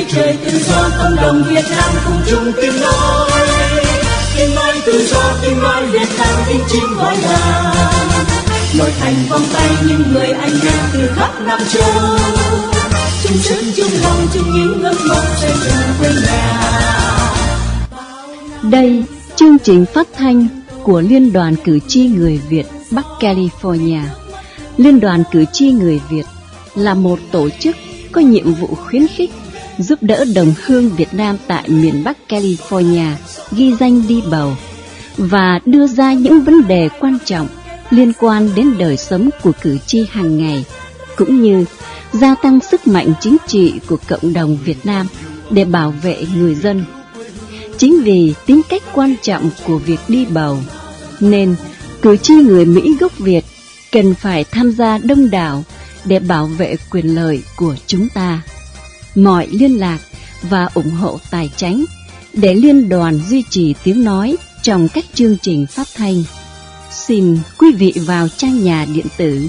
trời tự do, cộng đồng Việt Nam cùng chung tiếng nói tự do, tiếng nói Việt Nam tiếng chim gọi là nội thành vòng tay những người anh em từ khắp Nam châu, chung sức chung lòng chung những ước mong xây dựng quê nhà. Đây chương trình phát thanh của Liên đoàn Cử tri người Việt Bắc California. Liên đoàn Cử tri người Việt là một tổ chức có nhiệm vụ khuyến khích, giúp đỡ đồng hương Việt Nam tại miền Bắc California ghi danh đi bầu và đưa ra những vấn đề quan trọng liên quan đến đời sống của cử tri hàng ngày, cũng như gia tăng sức mạnh chính trị của cộng đồng Việt Nam để bảo vệ người dân. Chính vì tính cách quan trọng của việc đi bầu, nên cử tri người Mỹ gốc Việt cần phải tham gia đông đảo để bảo vệ quyền lợi của chúng ta. Mọi liên lạc và ủng hộ tài chánh để liên đoàn duy trì tiếng nói trong các chương trình phát thanh. Xin quý vị vào trang nhà điện tử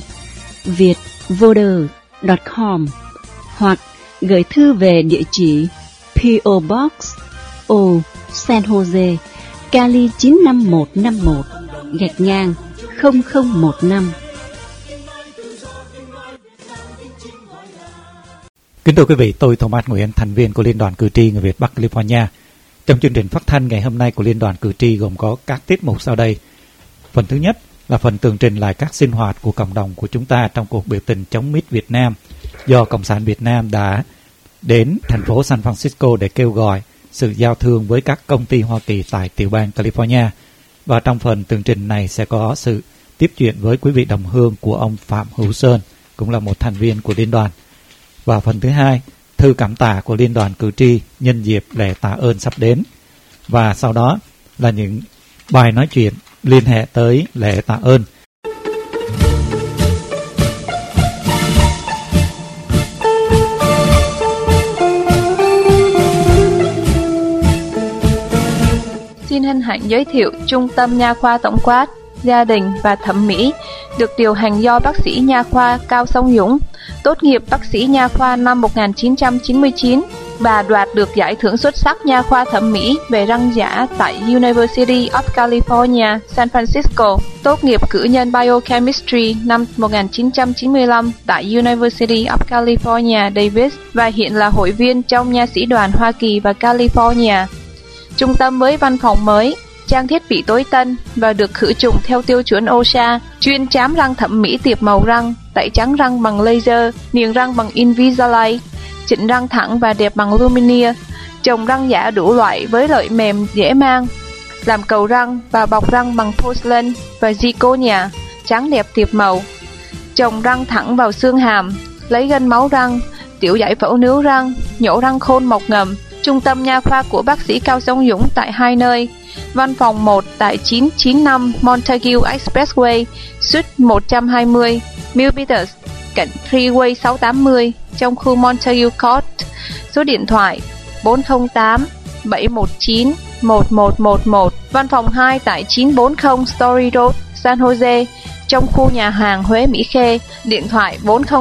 vietvoter.com hoặc gửi thư về địa chỉ P.O. Box O San Jose, Cali 95151 _0015. Kính thưa quý vị, tôi Thomas Nguyễn, thành viên của Liên đoàn Cử tri người Việt Bắc California. Trong chương trình phát thanh ngày hôm nay của Liên đoàn Cử tri gồm có các tiết mục sau đây. Phần thứ nhất là phần tường trình lại các sinh hoạt của cộng đồng của chúng ta trong cuộc biểu tình chống MIT Việt Nam do Cộng sản Việt Nam đã đến thành phố San Francisco để kêu gọi sự giao thương với các công ty Hoa Kỳ tại tiểu bang California. Và trong phần tường trình này sẽ có sự tiếp chuyện với quý vị đồng hương của ông Phạm Hữu Sơn, cũng là một thành viên của liên đoàn. Và phần thứ hai, thư cảm tạ của Liên đoàn Cử tri nhân dịp lễ tạ ơn sắp đến. Và sau đó là những bài nói chuyện liên hệ tới lễ tạ ơn. Xin hân hạnh giới thiệu Trung tâm Nha khoa Tổng quát, Gia đình và Thẩm mỹ, được điều hành do bác sĩ nha khoa Cao Song Dũng. Tốt nghiệp bác sĩ nha khoa năm 1999, bà đoạt được giải thưởng xuất sắc nha khoa thẩm mỹ về răng giả tại University of California, San Francisco. Tốt nghiệp cử nhân Biochemistry năm 1995 tại University of California, Davis và hiện là hội viên trong nha sĩ đoàn Hoa Kỳ và California. Trung tâm với văn phòng mới, trang thiết bị tối tân và được khử trùng theo tiêu chuẩn OSHA, chuyên chám răng thẩm mỹ tiệp màu răng, tẩy trắng răng bằng laser, niềng răng bằng Invisalign, chỉnh răng thẳng và đẹp bằng Lumineer, trồng răng giả đủ loại với lợi mềm dễ mang, làm cầu răng và bọc răng bằng porcelain và zirconia, trắng đẹp tiệp màu, trồng răng thẳng vào xương hàm, lấy gân máu răng, tiểu giải phẫu nướu răng, nhổ răng khôn mọc ngầm. Trung tâm nha khoa của bác sĩ Cao Song Dũng tại hai nơi. Văn phòng 1 tại 995 Montague Expressway, Suite 120, Milpitas, cạnh Freeway 680, trong khu Montague Court. Số điện thoại 408-719-1111. Văn phòng 2 tại 940 Story Road, San Jose, trong khu nhà hàng Huế Mỹ Khê. Điện thoại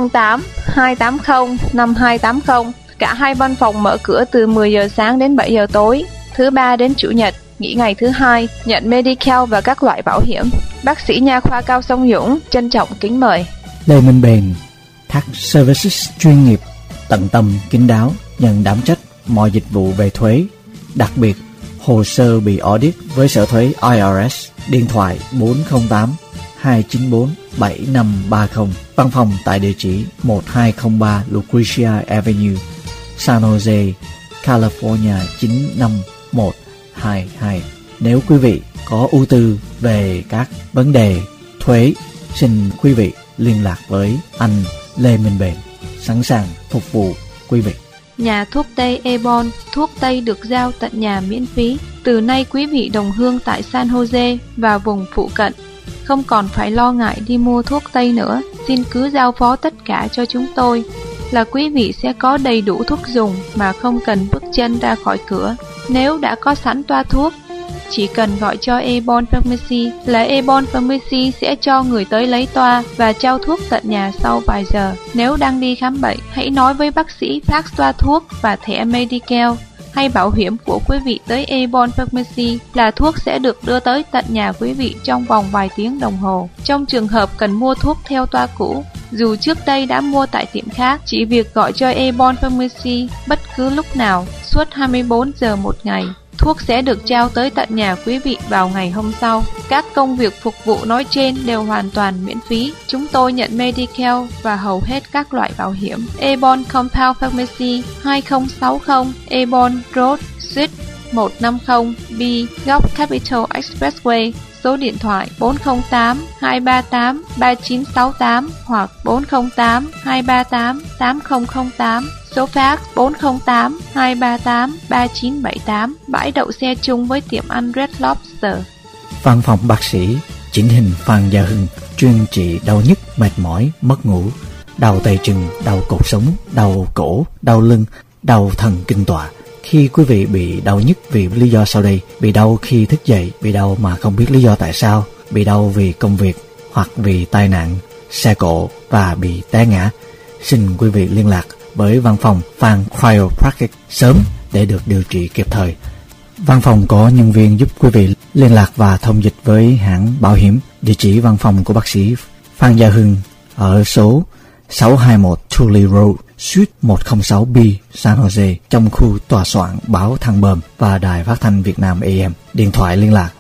408-280-5280. Cả hai văn phòng mở cửa từ 10 giờ sáng đến 7 giờ tối, thứ ba đến chủ nhật, nghỉ ngày thứ hai, nhận Medical và các loại bảo hiểm. Bác sĩ nha khoa Cao Song Dũng trân trọng kính mời. Lê Minh Bền, Tax Services chuyên nghiệp, tận tâm, kín đáo, nhận đảm trách mọi dịch vụ về thuế, đặc biệt hồ sơ bị audit với sở thuế IRS. Điện thoại 408-294-7530. Văn phòng tại địa chỉ 1203 Lucretia Avenue, San Jose, California 95122. Nếu quý vị có ưu tư về các vấn đề thuế, xin quý vị liên lạc với anh Lê Minh Bền, sẵn sàng phục vụ quý vị. Nhà thuốc Tây Ebon, thuốc Tây được giao tận nhà miễn phí. Từ nay quý vị đồng hương tại San Jose và vùng phụ cận không còn phải lo ngại đi mua thuốc Tây nữa. Xin cứ giao phó tất cả cho chúng tôi, là quý vị sẽ có đầy đủ thuốc dùng mà không cần bước chân ra khỏi cửa. Nếu đã có sẵn toa thuốc, chỉ cần gọi cho Airborne Pharmacy là Airborne Pharmacy sẽ cho người tới lấy toa và trao thuốc tận nhà sau vài giờ. Nếu đang đi khám bệnh, hãy nói với bác sĩ fax toa thuốc và thẻ Medicare hay bảo hiểm của quý vị tới Airborne Pharmacy là thuốc sẽ được đưa tới tận nhà quý vị trong vòng vài tiếng đồng hồ. Trong trường hợp cần mua thuốc theo toa cũ, dù trước đây đã mua tại tiệm khác, chỉ việc gọi cho Airborne Pharmacy bất cứ lúc nào, suốt 24 giờ một ngày. Thuốc sẽ được trao tới tận nhà quý vị vào ngày hôm sau. Các công việc phục vụ nói trên đều hoàn toàn miễn phí. Chúng tôi nhận Medicare và hầu hết các loại bảo hiểm. Airborne Compound Pharmacy 2060 Airborne Road, Suite 150B, góc Capital Expressway. Số điện thoại 408-238-3968 hoặc 408-238-8008. Số fax 408-238-3978. Bãi đậu xe chung với tiệm ăn Red Lobster. Văn phòng bác sĩ chỉnh hình Phan Gia Hưng, chuyên trị đau nhức, mệt mỏi, mất ngủ, đau tay chân, đau cột sống, đau cổ, đau lưng, đau thần kinh tọa. Khi quý vị bị đau nhức vì lý do sau đây: bị đau khi thức dậy, bị đau mà không biết lý do tại sao, bị đau vì công việc hoặc vì tai nạn, xe cộ và bị té ngã, xin quý vị liên lạc với văn phòng Phan Chiropractic sớm để được điều trị kịp thời. Văn phòng có nhân viên giúp quý vị liên lạc và thông dịch với hãng bảo hiểm. Địa chỉ văn phòng của bác sĩ Phan Gia Hưng ở số 621 Tully Road, Suite 106B, San Jose, trong khu tòa soạn báo Thăng Bờm và Đài Phát thanh Việt Nam AM. Điện thoại liên lạc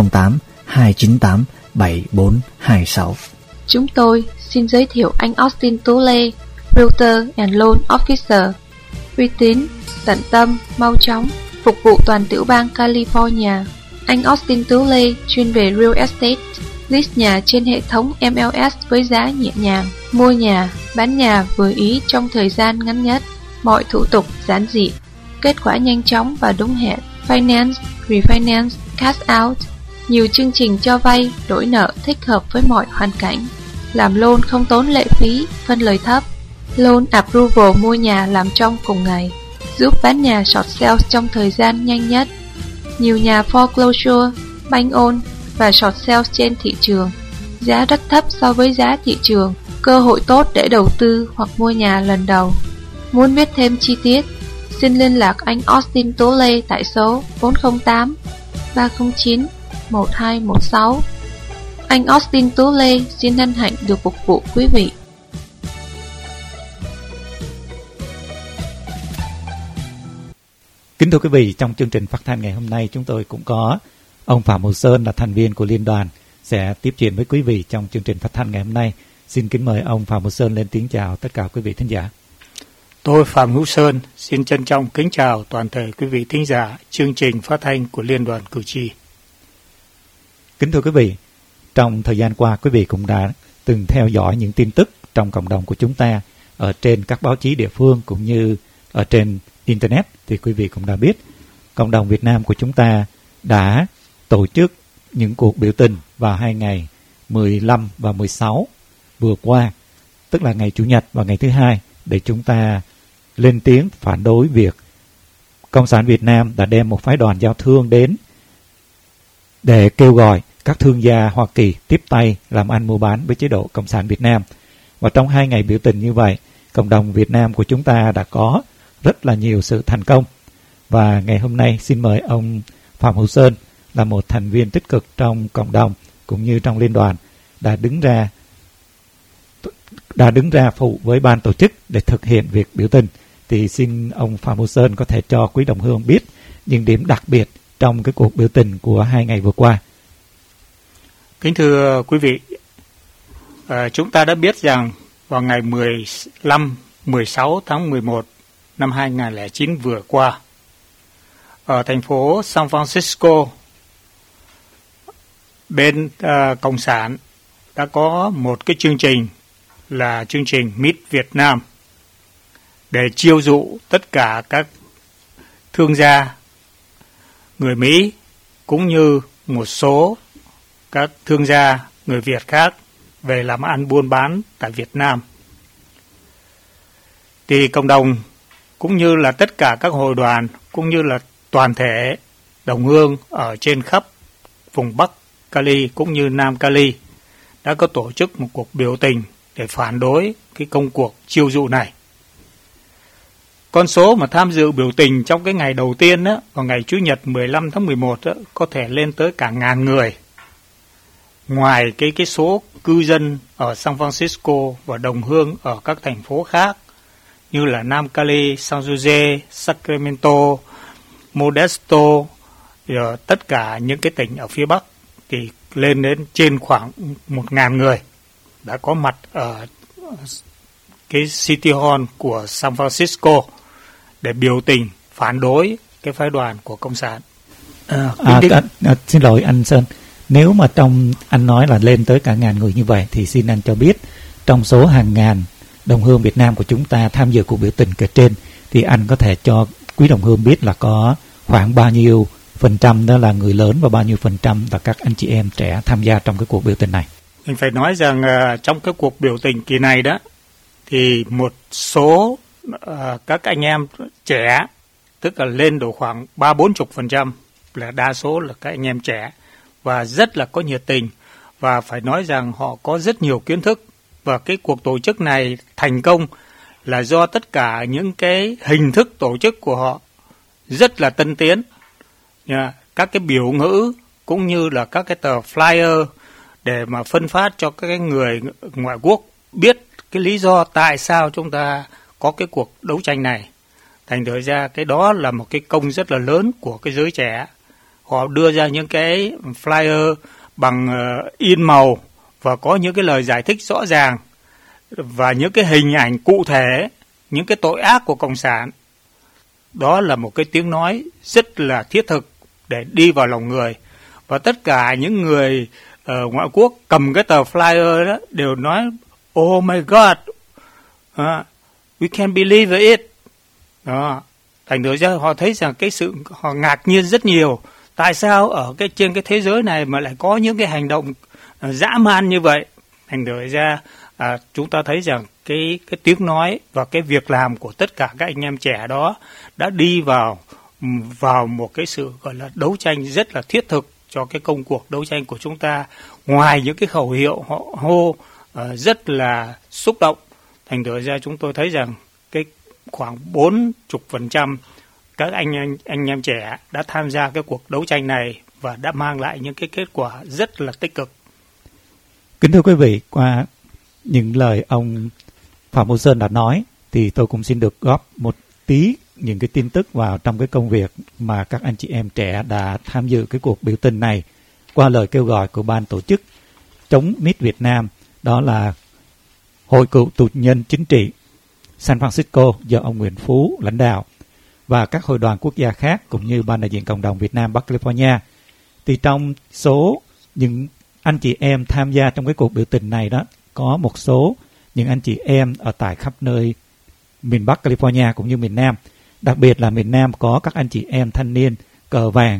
408-298-7426. Chúng tôi xin giới thiệu anh Austin Tú Lê, Realtor and Loan Officer, uy tín, tận tâm, mau chóng, phục vụ toàn tiểu bang California. Anh Austin Tú Lê chuyên về real estate, list nhà trên hệ thống MLS với giá nhẹ nhàng, mua nhà, bán nhà vừa ý trong thời gian ngắn nhất, mọi thủ tục giản dị, kết quả nhanh chóng và đúng hẹn, finance, refinance, cash out, nhiều chương trình cho vay, đổi nợ thích hợp với mọi hoàn cảnh, làm loan không tốn lệ phí, phân lời thấp, loan approval mua nhà làm trong cùng ngày, giúp bán nhà short sale trong thời gian nhanh nhất, nhiều nhà foreclosure, bank own và short sale trên thị trường, giá rất thấp so với giá thị trường, cơ hội tốt để đầu tư hoặc mua nhà lần đầu. Muốn biết thêm chi tiết, xin liên lạc anh Austin Tú Lê tại số 408-309-1216. Anh Austin Tú Lê xin hân hạnh được phục vụ quý vị. Kính thưa quý vị, trong chương trình phát thanh ngày hôm nay chúng tôi cũng có ông Phạm Hữu Sơn là thành viên của liên đoàn sẽ tiếp chuyện với quý vị trong chương trình phát thanh ngày hôm nay. Xin kính mời ông Phạm Hữu Sơn lên tiếng chào tất cả quý vị thính giả. Tôi Phạm Hữu Sơn xin trân trọng kính chào toàn thể quý vị thính giả chương trình phát thanh của Liên đoàn Cử tri. Kính thưa quý vị, trong thời gian qua quý vị cũng đã từng theo dõi những tin tức trong cộng đồng của chúng ta ở trên các báo chí địa phương cũng như ở trên Internet thì quý vị cũng đã biết cộng đồng Việt Nam của chúng ta đã tổ chức những cuộc biểu tình vào 2 ngày 15 và 16 vừa qua, tức là ngày Chủ nhật và ngày thứ Hai, để chúng ta lên tiếng phản đối việc Cộng sản Việt Nam đã đem một phái đoàn giao thương đến để kêu gọi các thương gia Hoa Kỳ tiếp tay làm ăn mua bán với chế độ Cộng sản Việt Nam. Và trong 2 ngày biểu tình như vậy, cộng đồng Việt Nam của chúng ta đã có rất là nhiều sự thành công. Và ngày hôm nay xin mời ông Phạm Hữu Sơn là một thành viên tích cực trong cộng đồng cũng như trong liên đoàn đã đứng ra phụ với ban tổ chức để thực hiện việc biểu tình. Thì xin ông Phạm Hữu Sơn có thể cho quý đồng hương biết những điểm đặc biệt trong cái cuộc biểu tình của 2 ngày vừa qua. Kính thưa quý vị, chúng ta đã biết rằng vào ngày 15-16 tháng 11 năm 2009 vừa qua, ở thành phố San Francisco, bên Cộng sản đã có một cái chương trình là chương trình Meet Việt Nam để chiêu dụ tất cả các thương gia người Mỹ cũng như một số các thương gia người Việt khác về làm ăn buôn bán tại Việt Nam. Thì cộng đồng cũng như là tất cả các hội đoàn cũng như là toàn thể đồng hương ở trên khắp vùng Bắc Cali cũng như Nam Cali đã có tổ chức một cuộc biểu tình để phản đối cái công cuộc chiêu dụ này. Con số mà tham dự biểu tình trong cái ngày đầu tiên á, vào ngày Chủ nhật 15 tháng 11 á, có thể lên tới cả 1.000 người. Ngoài cái số cư dân ở San Francisco và đồng hương ở các thành phố khác như là Nam Cali, San Jose, Sacramento, Modesto, rồi tất cả những cái tỉnh ở phía Bắc thì lên đến trên khoảng 1.000 người đã có mặt ở cái City Hall của San Francisco để biểu tình phản đối cái phái đoàn của Cộng sản. Xin lỗi anh Sơn, nếu mà trong anh nói là lên tới cả 1.000 người như vậy thì xin anh cho biết trong số hàng ngàn đồng hương Việt Nam của chúng ta tham dự cuộc biểu tình kể trên thì anh có thể cho quý đồng hương biết là có khoảng bao nhiêu phần trăm đó là người lớn và bao nhiêu phần trăm là các anh chị em trẻ tham gia trong cái cuộc biểu tình này? Mình phải nói rằng trong cái cuộc biểu tình kỳ này đó thì một số các anh em trẻ, tức là lên độ khoảng 30-40%, là đa số là các anh em trẻ và rất là có nhiệt tình, và phải nói rằng họ có rất nhiều kiến thức, và cái cuộc tổ chức này thành công là do tất cả những cái hình thức tổ chức của họ rất là tân tiến. Các cái biểu ngữ cũng như là các cái tờ flyer để mà phân phát cho các cái người ngoại quốc biết cái lý do tại sao chúng ta có cái cuộc đấu tranh này. Thành thử ra cái đó là một cái công rất là lớn của cái giới trẻ. Họ đưa ra những cái flyer bằng in màu và có những cái lời giải thích rõ ràng và những cái hình ảnh cụ thể, những cái tội ác của Cộng sản. Đó là một cái tiếng nói rất là thiết thực để đi vào lòng người. Và tất cả những người ngoại quốc cầm cái tờ flyer đó đều nói "Oh my God, we can believe it." Đó. Thành thử ra họ thấy rằng cái sự họ ngạc nhiên rất nhiều. Tại sao ở trên cái thế giới này mà lại có những cái hành động dã man như vậy? Thành thử ra chúng ta thấy rằng cái tiếng nói và cái việc làm của tất cả các anh em trẻ đó đã đi vào một cái sự gọi là đấu tranh rất là thiết thực cho cái công cuộc đấu tranh của chúng ta. Ngoài những cái khẩu hiệu họ hô rất là xúc động, thành thử ra chúng tôi thấy rằng cái khoảng 40% các anh em trẻ đã tham gia cái cuộc đấu tranh này và đã mang lại những cái kết quả rất là tích cực. Kính thưa quý vị, qua những lời ông Phạm Hữu Sơn đã nói thì tôi cũng xin được góp một tí những cái tin tức vào trong cái công việc mà các anh chị em trẻ đã tham dự cái cuộc biểu tình này qua lời kêu gọi của ban tổ chức chống MIT Việt Nam, đó là Hội cựu tù nhân chính trị San Francisco do ông Nguyễn Phú lãnh đạo và các hội đoàn quốc gia khác cũng như ban đại diện cộng đồng Việt Nam Bắc California. Thì trong số những anh chị em tham gia trong cái cuộc biểu tình này đó, có một số những anh chị em ở tại khắp nơi miền Bắc California cũng như miền Nam. Đặc biệt là miền Nam có các anh chị em thanh niên cờ vàng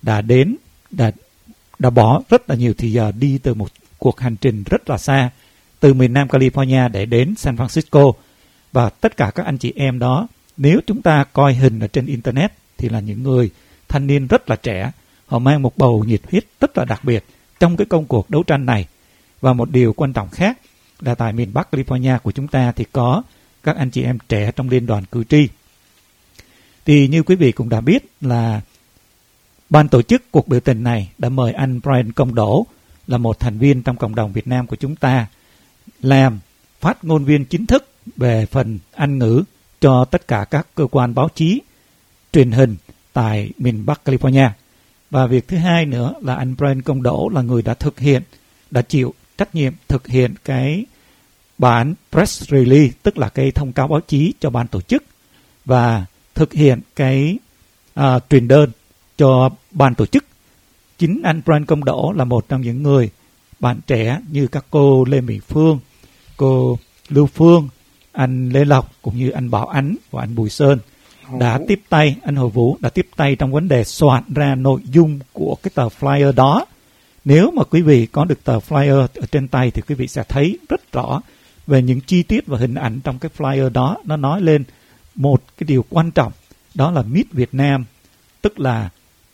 đã bỏ rất là nhiều thời giờ đi từ một cuộc hành trình rất là xa từ miền Nam California để đến San Francisco. Và tất cả các anh chị em đó, nếu chúng ta coi hình ở trên Internet thì là những người thanh niên rất là trẻ. Họ mang một bầu nhiệt huyết rất là đặc biệt trong cái công cuộc đấu tranh này. Và một điều quan trọng khác là tại miền Bắc California của chúng ta thì có các anh chị em trẻ trong Liên đoàn Cử tri. Thì như quý vị cũng đã biết là ban tổ chức cuộc biểu tình này đã mời anh Brian Công Đỗ là một thành viên trong cộng đồng Việt Nam của chúng ta làm phát ngôn viên chính thức về phần Anh ngữ cho tất cả các cơ quan báo chí, truyền hình tại miền Bắc California. Và việc thứ hai nữa là anh Brian Công Đỗ là người đã chịu trách nhiệm thực hiện cái bản press release, tức là cái thông cáo báo chí cho ban tổ chức, và thực hiện cái truyền đơn cho ban tổ chức. Chính anh Brian Công Đỗ là một trong những người bạn trẻ như các cô Lê Mỹ Phương, cô Lưu Phương, anh Lê Lộc cũng như anh Bảo Ánh và anh Bùi Sơn đã tiếp tay, anh Hồ Vũ đã tiếp tay trong vấn đề soạn ra nội dung của cái tờ flyer đó. Nếu mà quý vị có được tờ flyer ở trên tay thì quý vị sẽ thấy rất rõ về những chi tiết và hình ảnh trong cái flyer đó. Nó nói lên một cái điều quan trọng, đó là MIT Việt Nam, tức là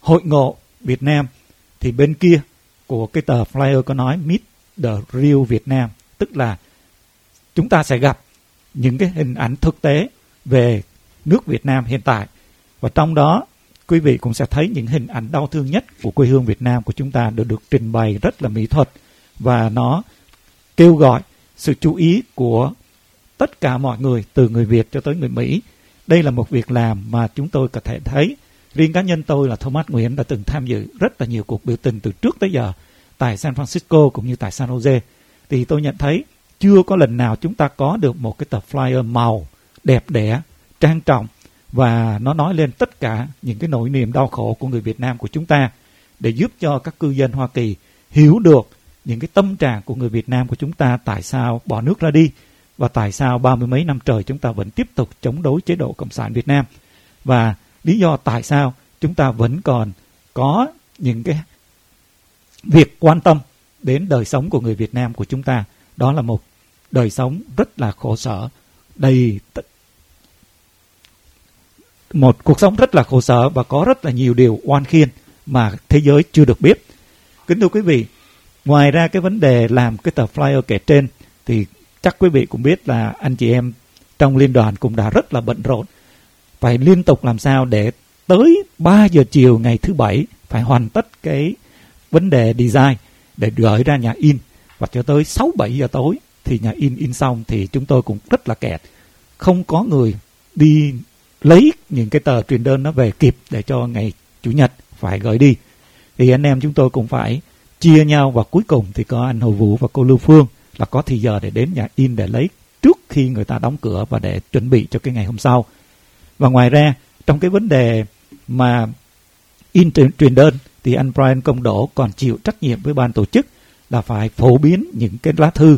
hội ngộ Việt Nam, thì bên kia của cái tờ flyer có nói Meet the Real Việt Nam, tức là chúng ta sẽ gặp những cái hình ảnh thực tế về nước Việt Nam hiện tại. Và trong đó quý vị cũng sẽ thấy những hình ảnh đau thương nhất của quê hương Việt Nam của chúng ta được trình bày rất là mỹ thuật, và nó kêu gọi sự chú ý của tất cả mọi người, từ người Việt cho tới người Mỹ. Đây là một việc làm mà chúng tôi có thể thấy. Riêng cá nhân tôi là Thomas Nguyễn đã từng tham dự rất là nhiều cuộc biểu tình từ trước tới giờ tại San Francisco cũng như tại San Jose. Thì tôi nhận thấy chưa có lần nào chúng ta có được một cái tờ flyer màu đẹp đẽ, trang trọng, và nó nói lên tất cả những cái nỗi niềm đau khổ của người Việt Nam của chúng ta, để giúp cho các cư dân Hoa Kỳ hiểu được những cái tâm trạng của người Việt Nam của chúng ta, tại sao bỏ nước ra đi, và tại sao 30 mấy năm trời chúng ta vẫn tiếp tục chống đối chế độ Cộng sản Việt Nam, và lý do tại sao chúng ta vẫn còn có những cái việc quan tâm đến đời sống của người Việt Nam của chúng ta. Đó là một đời sống rất là khổ sở, một cuộc sống rất là khổ sở, và có rất là nhiều điều oan khiên mà thế giới chưa được biết. Kính thưa quý vị, ngoài ra cái vấn đề làm cái tờ flyer kể trên, thì chắc quý vị cũng biết là anh chị em trong liên đoàn cũng đã rất là bận rộn, phải liên tục làm sao để tới 3 giờ chiều ngày thứ Bảy phải hoàn tất cái vấn đề design để gửi ra nhà in, và cho tới 6-7 giờ tối thì nhà in xong, thì chúng tôi cũng rất là kẹt, không có người đi lấy những cái tờ truyền đơn nó về kịp để cho ngày Chủ nhật phải gửi đi. Thì anh em chúng tôi cũng phải chia nhau, và cuối cùng thì có anh Hồ Vũ và cô Lưu Phương là có thì giờ để đến nhà in để lấy trước khi người ta đóng cửa, và để chuẩn bị cho cái ngày hôm sau. Và ngoài ra, trong cái vấn đề mà in truyền đơn, thì anh Brian Công Đỗ còn chịu trách nhiệm với ban tổ chức là phải phổ biến những cái lá thư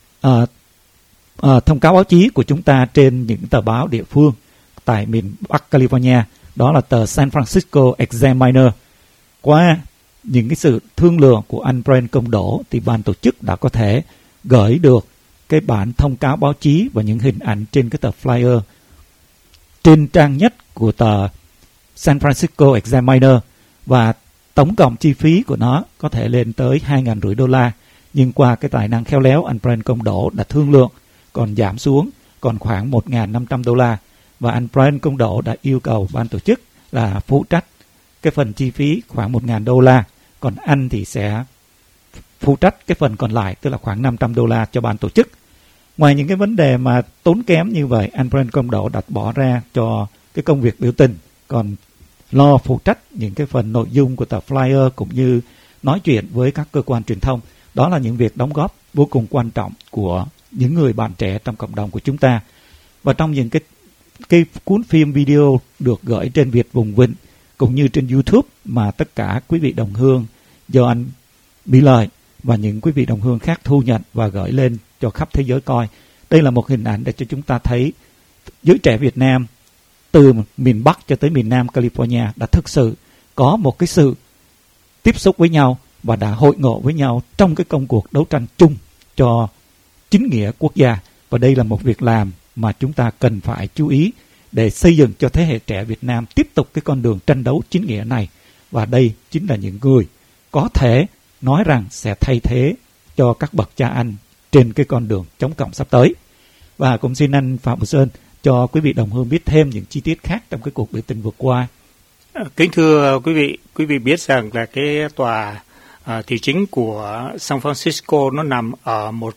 thông cáo báo chí của chúng ta trên những tờ báo địa phương tại miền Bắc California, đó là tờ San Francisco Examiner. Qua những cái sự thương lượng của anh Brian Công Đỗ, thì ban tổ chức đã có thể gửi được cái bản thông cáo báo chí và những hình ảnh trên cái tờ flyer trên trang nhất của tờ San Francisco Examiner, và tổng cộng chi phí của nó có thể lên tới $2,500, nhưng qua cái tài năng khéo léo, anh Brian Công Đỗ đã thương lượng còn giảm xuống còn khoảng $1,500, và anh Brian Công Đỗ đã yêu cầu ban tổ chức là phụ trách cái phần chi phí khoảng $1,000, còn anh thì sẽ phụ trách cái phần còn lại, tức là khoảng $500 cho ban tổ chức. Ngoài những cái vấn đề mà tốn kém như vậy, anh Brian Công Đỗ đã bỏ ra cho cái công việc biểu tình, còn lo phụ trách những cái phần nội dung của tờ flyer cũng như nói chuyện với các cơ quan truyền thông. Đó là những việc đóng góp vô cùng quan trọng của những người bạn trẻ trong cộng đồng của chúng ta. Và trong những cái cuốn phim video được gửi trên Việt Vùng Vịnh cũng như trên YouTube mà tất cả quý vị đồng hương do anh Mỹ Lợi và những quý vị đồng hương khác thu nhận và gửi lên cho khắp thế giới coi, đây là một hình ảnh để cho chúng ta thấy giới trẻ Việt Nam từ miền Bắc cho tới miền Nam California đã thực sự có một cái sự tiếp xúc với nhau và đã hội ngộ với nhau trong cái công cuộc đấu tranh chung cho chính nghĩa quốc gia. Và đây là một việc làm mà chúng ta cần phải chú ý để xây dựng cho thế hệ trẻ Việt Nam tiếp tục cái con đường tranh đấu chính nghĩa này. Và đây chính là những người có thể nói rằng sẽ thay thế cho các bậc cha anh trên cái con đường chống cộng sắp tới. Và cũng xin anh Phạm Bửu Sơn cho quý vị đồng hương biết thêm những chi tiết khác trong cái cuộc biểu tình vừa qua. Kính thưa quý vị biết rằng là cái tòa thị chính của San Francisco nó nằm ở một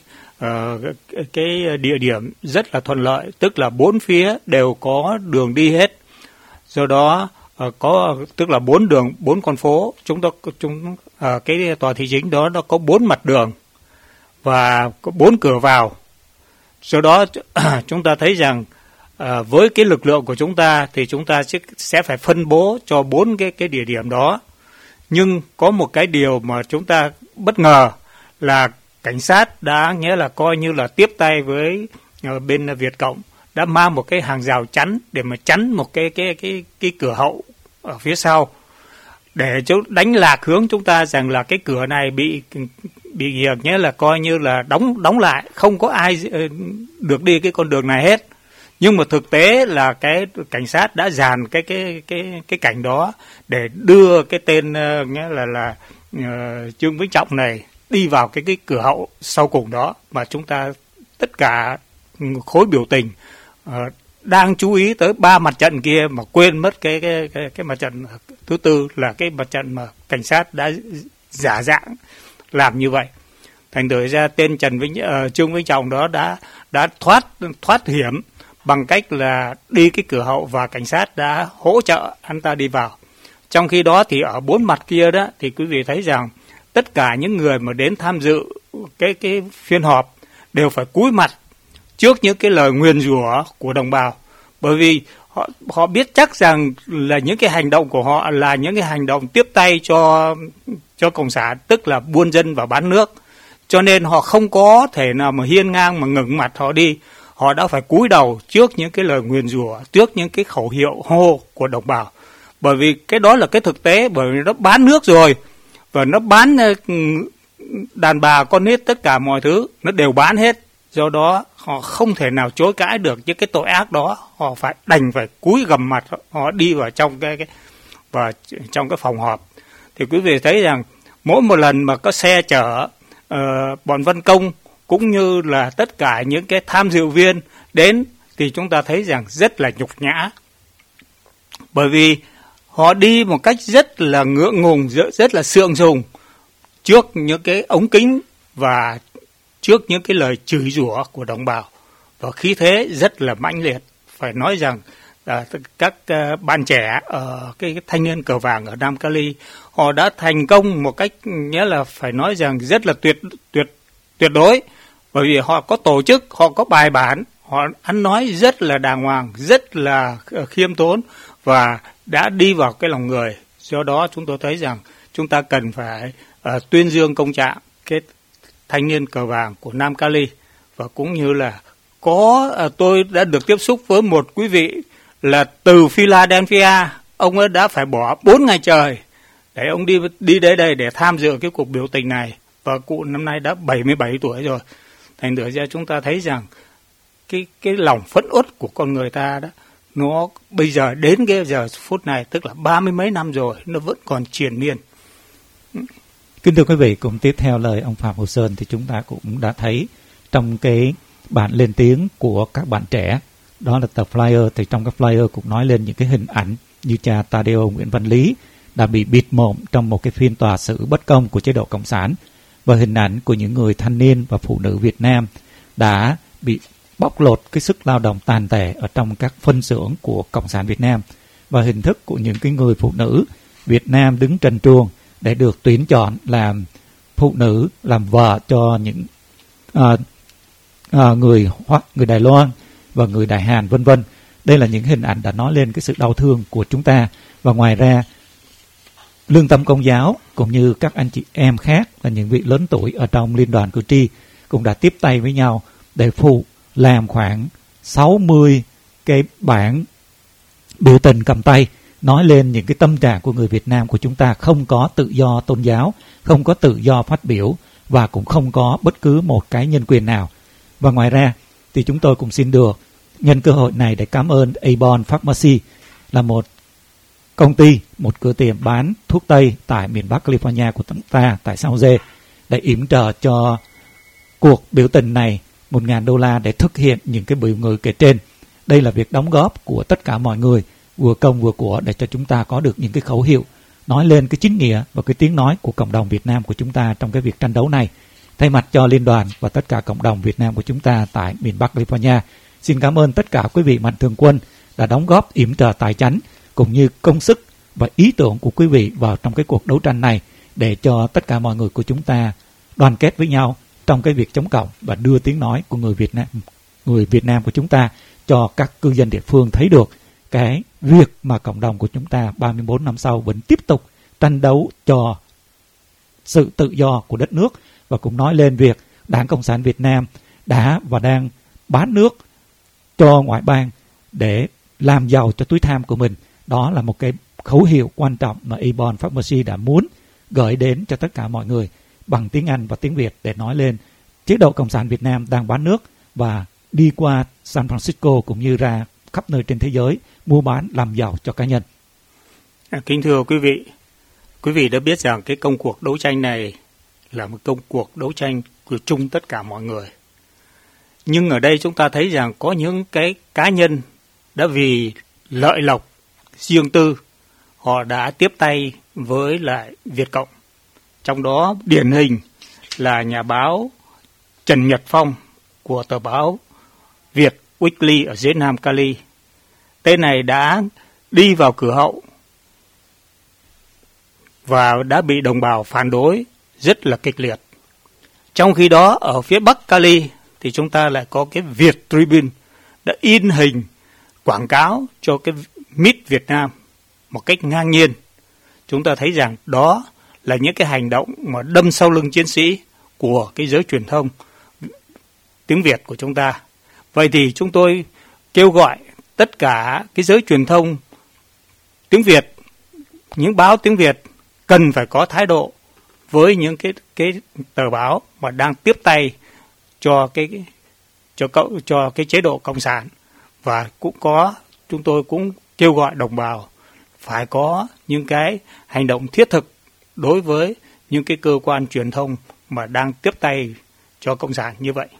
cái địa điểm rất là thuận lợi, tức là bốn phía đều có đường đi hết. Do đó tức là 4 con phố, cái tòa thị chính đó nó có 4 mặt đường và có 4 cửa vào. Do đó chúng ta thấy rằng với cái lực lượng của chúng ta thì chúng ta sẽ phải phân bố cho 4 cái địa điểm đó. Nhưng có một cái điều mà chúng ta bất ngờ là cảnh sát đã nghĩa là coi như là tiếp tay với bên Việt Cộng, đã mang một cái hàng rào chắn để mà chắn một cái cửa hậu ở phía sau để đánh lạc hướng chúng ta rằng là cái cửa này bị nghĩa là coi như là đóng lại, không có ai được đi cái con đường này hết. Nhưng mà thực tế là cái cảnh sát đã dàn cái cảnh đó để đưa cái tên nghĩa là Trương Vĩnh Trọng này đi vào cái cửa hậu sau cùng đó, mà chúng ta tất cả khối biểu tình đang chú ý tới 3 mặt trận kia mà quên mất cái mặt trận thứ tư là cái mặt trận mà cảnh sát đã giả dạng làm như vậy. Thành thử ra tên Trương Vĩnh Trọng đó đã thoát hiểm bằng cách là đi cái cửa hậu và cảnh sát đã hỗ trợ anh ta đi vào. Trong khi đó thì ở 4 mặt kia đó thì quý vị thấy rằng tất cả những người mà đến tham dự cái phiên họp đều phải cúi mặt trước những cái lời nguyền rủa của đồng bào, bởi vì họ biết chắc rằng là những cái hành động của họ là những cái hành động tiếp tay cho cộng sản, tức là buôn dân và bán nước. Cho nên họ không có thể nào mà hiên ngang mà ngẩng mặt họ đi. Họ đã phải cúi đầu trước những cái lời nguyền rủa, trước những cái khẩu hiệu hô của đồng bào. Bởi vì cái đó là cái thực tế, bởi vì nó bán nước rồi, và nó bán đàn bà, con nít, tất cả mọi thứ, nó đều bán hết. Do đó họ không thể nào chối cãi được những cái tội ác đó. Họ đành phải cúi gằm mặt, họ đi vào trong cái phòng họp. Thì quý vị thấy rằng mỗi một lần mà có xe chở bọn văn công cũng như là tất cả những cái tham dự viên đến thì chúng ta thấy rằng rất là nhục nhã. Bởi vì họ đi một cách rất là ngượng ngùng, rất là sượng sùng trước những cái ống kính và trước những cái lời chửi rủa của đồng bào, và khí thế rất là mãnh liệt. Phải nói rằng các bạn trẻ ở cái thanh niên cờ vàng ở Nam Cali, họ đã thành công một cách nghĩa là phải nói rằng rất là tuyệt đối, bởi vì họ có tổ chức, họ có bài bản, họ ăn nói rất là đàng hoàng, rất là khiêm tốn và đã đi vào cái lòng người. Do đó chúng tôi thấy rằng chúng ta cần phải tuyên dương công trạng cái thanh niên cờ vàng của Nam Cali. Và cũng như là tôi đã được tiếp xúc với một quý vị là từ Philadelphia, ông ấy đã phải bỏ 4 ngày trời để ông đi đến đây để tham dự cái cuộc biểu tình này, và cụ năm nay đã 77 tuổi rồi. Thành thử ra chúng ta thấy rằng cái lòng phẫn uất của con người ta đó, nó bây giờ đến cái giờ phút này, tức là 30 mấy năm rồi, nó vẫn còn triền miên. Kính thưa quý vị, cùng tiếp theo lời ông Phạm Hồ Sơn thì chúng ta cũng đã thấy trong cái bản lên tiếng của các bạn trẻ, đó là tờ flyer, thì trong cái flyer cũng nói lên những cái hình ảnh như cha Tadeo Nguyễn Văn Lý đã bị bịt mồm trong một cái phiên tòa xử bất công của chế độ Cộng sản, và hình ảnh của những người thanh niên và phụ nữ Việt Nam đã bị bóc lột cái sức lao động tàn tệ ở trong các phân xưởng của Cộng sản Việt Nam, và hình thức của những cái người phụ nữ Việt Nam đứng trần truồng để được tuyển chọn làm phụ nữ, làm vợ cho những người Đài Loan và người Đại Hàn vân vân. Đây là những hình ảnh đã nói lên cái sự đau thương của chúng ta. Và ngoài ra, Lương Tâm Công giáo cũng như các anh chị em khác là những vị lớn tuổi ở trong Liên đoàn Cử tri cũng đã tiếp tay với nhau để phụ làm khoảng 60 cái bản biểu tình cầm tay nói lên những cái tâm trạng của người Việt Nam của chúng ta không có tự do tôn giáo, không có tự do phát biểu và cũng không có bất cứ một cái nhân quyền nào. Và ngoài ra thì chúng tôi cũng xin được nhân cơ hội này để cảm ơn Avon Pharmacy, là một công ty, một cửa tiệm bán thuốc Tây tại miền Bắc California của chúng ta, tại San Jose, để yểm trợ cho cuộc biểu tình này $1,000 để thực hiện những cái biểu ngữ kể trên. Đây là việc đóng góp của tất cả mọi người, vừa công vừa của, để cho chúng ta có được những cái khẩu hiệu nói lên cái chính nghĩa và cái tiếng nói của cộng đồng Việt Nam của chúng ta trong cái việc tranh đấu này. Thay mặt cho Liên đoàn và tất cả cộng đồng Việt Nam của chúng ta tại miền Bắc California, xin cảm ơn tất cả quý vị mạnh thường quân đã đóng góp yểm trợ tài chánh cũng như công sức và ý tưởng của quý vị vào trong cái cuộc đấu tranh này, để cho tất cả mọi người của chúng ta đoàn kết với nhau trong cái việc chống cộng và đưa tiếng nói của người Việt Nam của chúng ta cho các cư dân địa phương thấy được cái việc mà cộng đồng của chúng ta 34 năm sau vẫn tiếp tục tranh đấu cho sự tự do của đất nước, và cũng nói lên việc Đảng Cộng sản Việt Nam đã và đang bán nước cho ngoại bang để làm giàu cho túi tham của mình. Đó là một cái khẩu hiệu quan trọng mà Avon Pharmacy đã muốn gửi đến cho tất cả mọi người bằng tiếng Anh và tiếng Việt, để nói lên chế độ Cộng sản Việt Nam đang bán nước và đi qua San Francisco cũng như ra khắp nơi trên thế giới mua bán làm giàu cho cá nhân. Kính thưa quý vị đã biết rằng cái công cuộc đấu tranh này là một công cuộc đấu tranh của chung tất cả mọi người. Nhưng ở đây chúng ta thấy rằng có những cái cá nhân đã vì lợi lộc riêng tư, họ đã tiếp tay với lại Việt Cộng. Trong đó điển hình là nhà báo Trần Nhật Phong của tờ báo Việt Weekly ở dưới Nam Cali. Tên này đã đi vào cửa hậu và đã bị đồng bào phản đối rất là kịch liệt. Trong khi đó ở phía Bắc Cali thì chúng ta lại có cái Việt Tribune đã in hình quảng cáo cho cái Miss Việt Nam một cách ngang nhiên. Chúng ta thấy rằng đó là những cái hành động mà đâm sau lưng chiến sĩ của cái giới truyền thông tiếng Việt của chúng ta. Vậy thì chúng tôi kêu gọi tất cả cái giới truyền thông tiếng Việt, những báo tiếng Việt cần phải có thái độ với những cái tờ báo mà đang tiếp tay cho cái chế độ cộng sản, và chúng tôi cũng kêu gọi đồng bào phải có những cái hành động thiết thực đối với những cái cơ quan truyền thông mà đang tiếp tay cho cộng sản như vậy.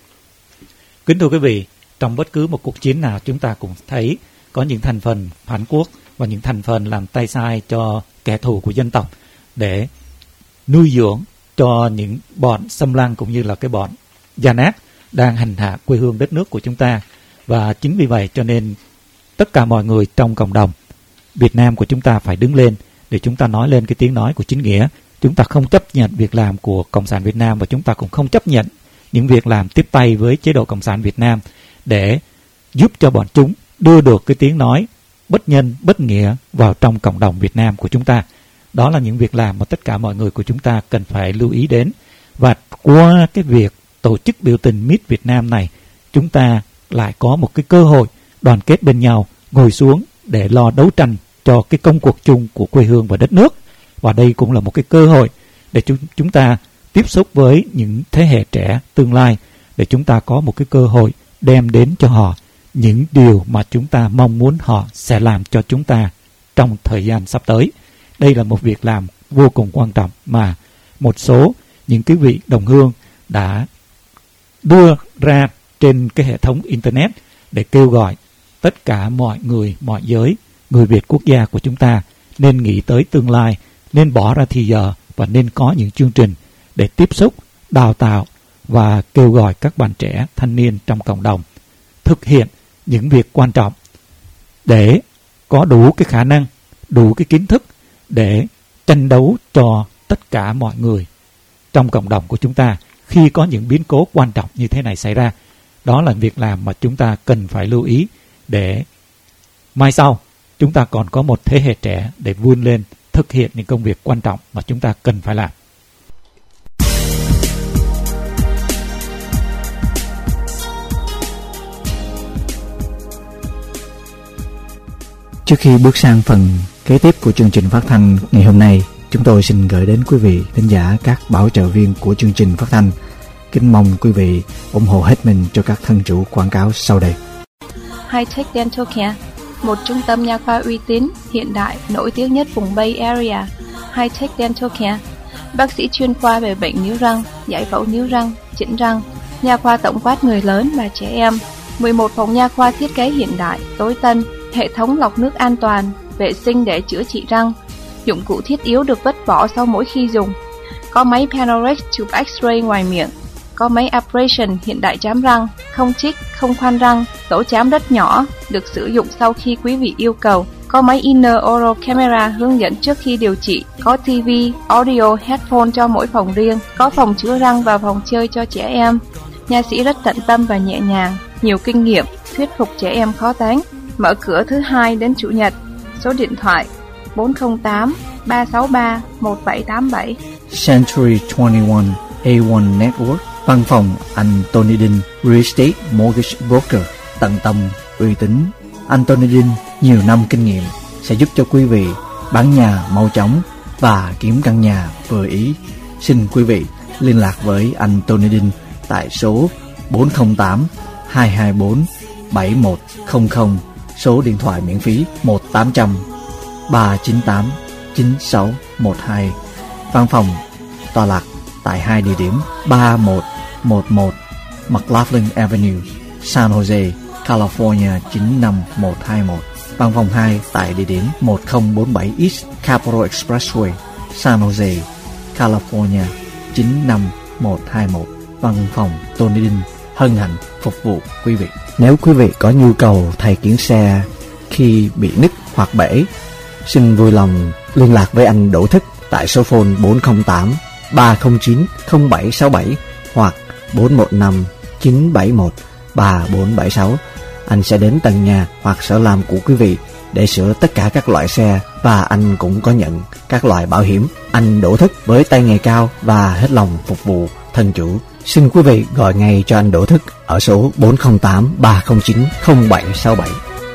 Kính thưa quý vị, trong bất cứ một cuộc chiến nào chúng ta cũng thấy có những thành phần phản quốc và những thành phần làm tay sai cho kẻ thù của dân tộc để nuôi dưỡng cho những bọn xâm lăng cũng như là cái bọn gian ác đang hành hạ quê hương đất nước của chúng ta. Và chính vì vậy cho nên tất cả mọi người trong cộng đồng Việt Nam của chúng ta phải đứng lên để chúng ta nói lên cái tiếng nói của chính nghĩa. Chúng ta không chấp nhận việc làm của Cộng sản Việt Nam, và chúng ta cũng không chấp nhận những việc làm tiếp tay với chế độ Cộng sản Việt Nam để giúp cho bọn chúng đưa được cái tiếng nói bất nhân, bất nghĩa vào trong cộng đồng Việt Nam của chúng ta. Đó là những việc làm mà tất cả mọi người của chúng ta cần phải lưu ý đến. Và qua cái việc tổ chức biểu tình Miss Việt Nam này, chúng ta lại có một cái cơ hội đoàn kết bên nhau, ngồi xuống để lo đấu tranh cho cái công cuộc chung của quê hương và đất nước. Và đây cũng là một cái cơ hội để chúng ta tiếp xúc với những thế hệ trẻ tương lai, để chúng ta có một cái cơ hội đem đến cho họ những điều mà chúng ta mong muốn họ sẽ làm cho chúng ta trong thời gian sắp tới. Đây là một việc làm vô cùng quan trọng mà một số những cái vị đồng hương đã đưa ra trên cái hệ thống Internet để kêu gọi tất cả mọi người, mọi giới, người Việt quốc gia của chúng ta nên nghĩ tới tương lai, nên bỏ ra thì giờ và nên có những chương trình để tiếp xúc, đào tạo và kêu gọi các bạn trẻ, thanh niên trong cộng đồng thực hiện những việc quan trọng để có đủ cái khả năng, đủ cái kiến thức để tranh đấu cho tất cả mọi người trong cộng đồng của chúng ta khi có những biến cố quan trọng như thế này xảy ra. Đó là việc làm mà chúng ta cần phải lưu ý để mai sau chúng ta còn có một thế hệ trẻ để vươn lên thực hiện những công việc quan trọng mà chúng ta cần phải làm. Trước khi bước sang phần kế tiếp của chương trình phát thanh ngày hôm nay, chúng tôi xin gửi đến quý vị thính giả các bảo trợ viên của chương trình phát thanh. Kính mong quý vị ủng hộ hết mình cho các thân chủ quảng cáo sau đây. High-Tech Dental Care, một trung tâm nha khoa uy tín, hiện đại, nổi tiếng nhất vùng Bay Area. High-Tech Dental Care, bác sĩ chuyên khoa về bệnh níu răng, giải phẫu níu răng, chỉnh răng, nha khoa tổng quát người lớn và trẻ em. 11 phòng nha khoa thiết kế hiện đại, tối tân, hệ thống lọc nước an toàn, vệ sinh để chữa trị răng. Dụng cụ thiết yếu được vứt bỏ sau mỗi khi dùng. Có máy Panoramic chụp X-ray ngoài miệng. Có máy abrasion hiện đại chám răng, không chích, không khoan răng, lỗ chám rất nhỏ, được sử dụng sau khi quý vị yêu cầu. Có máy inner oral camera hướng dẫn trước khi điều trị. Có TV, audio, headphone cho mỗi phòng riêng. Có phòng chữa răng và phòng chơi cho trẻ em. Nha sĩ rất tận tâm và nhẹ nhàng, nhiều kinh nghiệm, thuyết phục trẻ em khó tánh. Mở cửa thứ Hai đến Chủ nhật. Số điện thoại 408 363 1787. Century 21 A1 Network, văn phòng anh Tony Đinh, Real Estate Mortgage Broker, tận tâm, uy tín. Anh Tony Đinh nhiều năm kinh nghiệm sẽ giúp cho quý vị bán nhà mau chóng và kiếm căn nhà vừa ý. Xin quý vị liên lạc với anh Tony Đinh tại số 408 224 7100, số điện thoại miễn phí 1-800 398 9612. Văn phòng tọa lạc tại 2 địa điểm: 3111 McLaughlin Avenue, San Jose, California 95121. Văn phòng 2 tại địa điểm 1047 East Capitol Expressway, San Jose, California 95121. Văn phòng Tony Đinh hân hạnh phục vụ quý vị. Nếu quý vị có nhu cầu thay kiến xe khi bị nứt hoặc bể, xin vui lòng liên lạc với anh Đỗ Thức tại số phone 408 309 0767 hoặc 415 971 3476. Anh sẽ đến tận nhà hoặc sở làm của quý vị để sửa tất cả các loại xe, và anh cũng có nhận các loại bảo hiểm. Anh Đỗ Thức với tay nghề cao và hết lòng phục vụ thân chủ. Xin quý vị gọi ngay cho anh Đỗ Thức ở số 408 309 0767.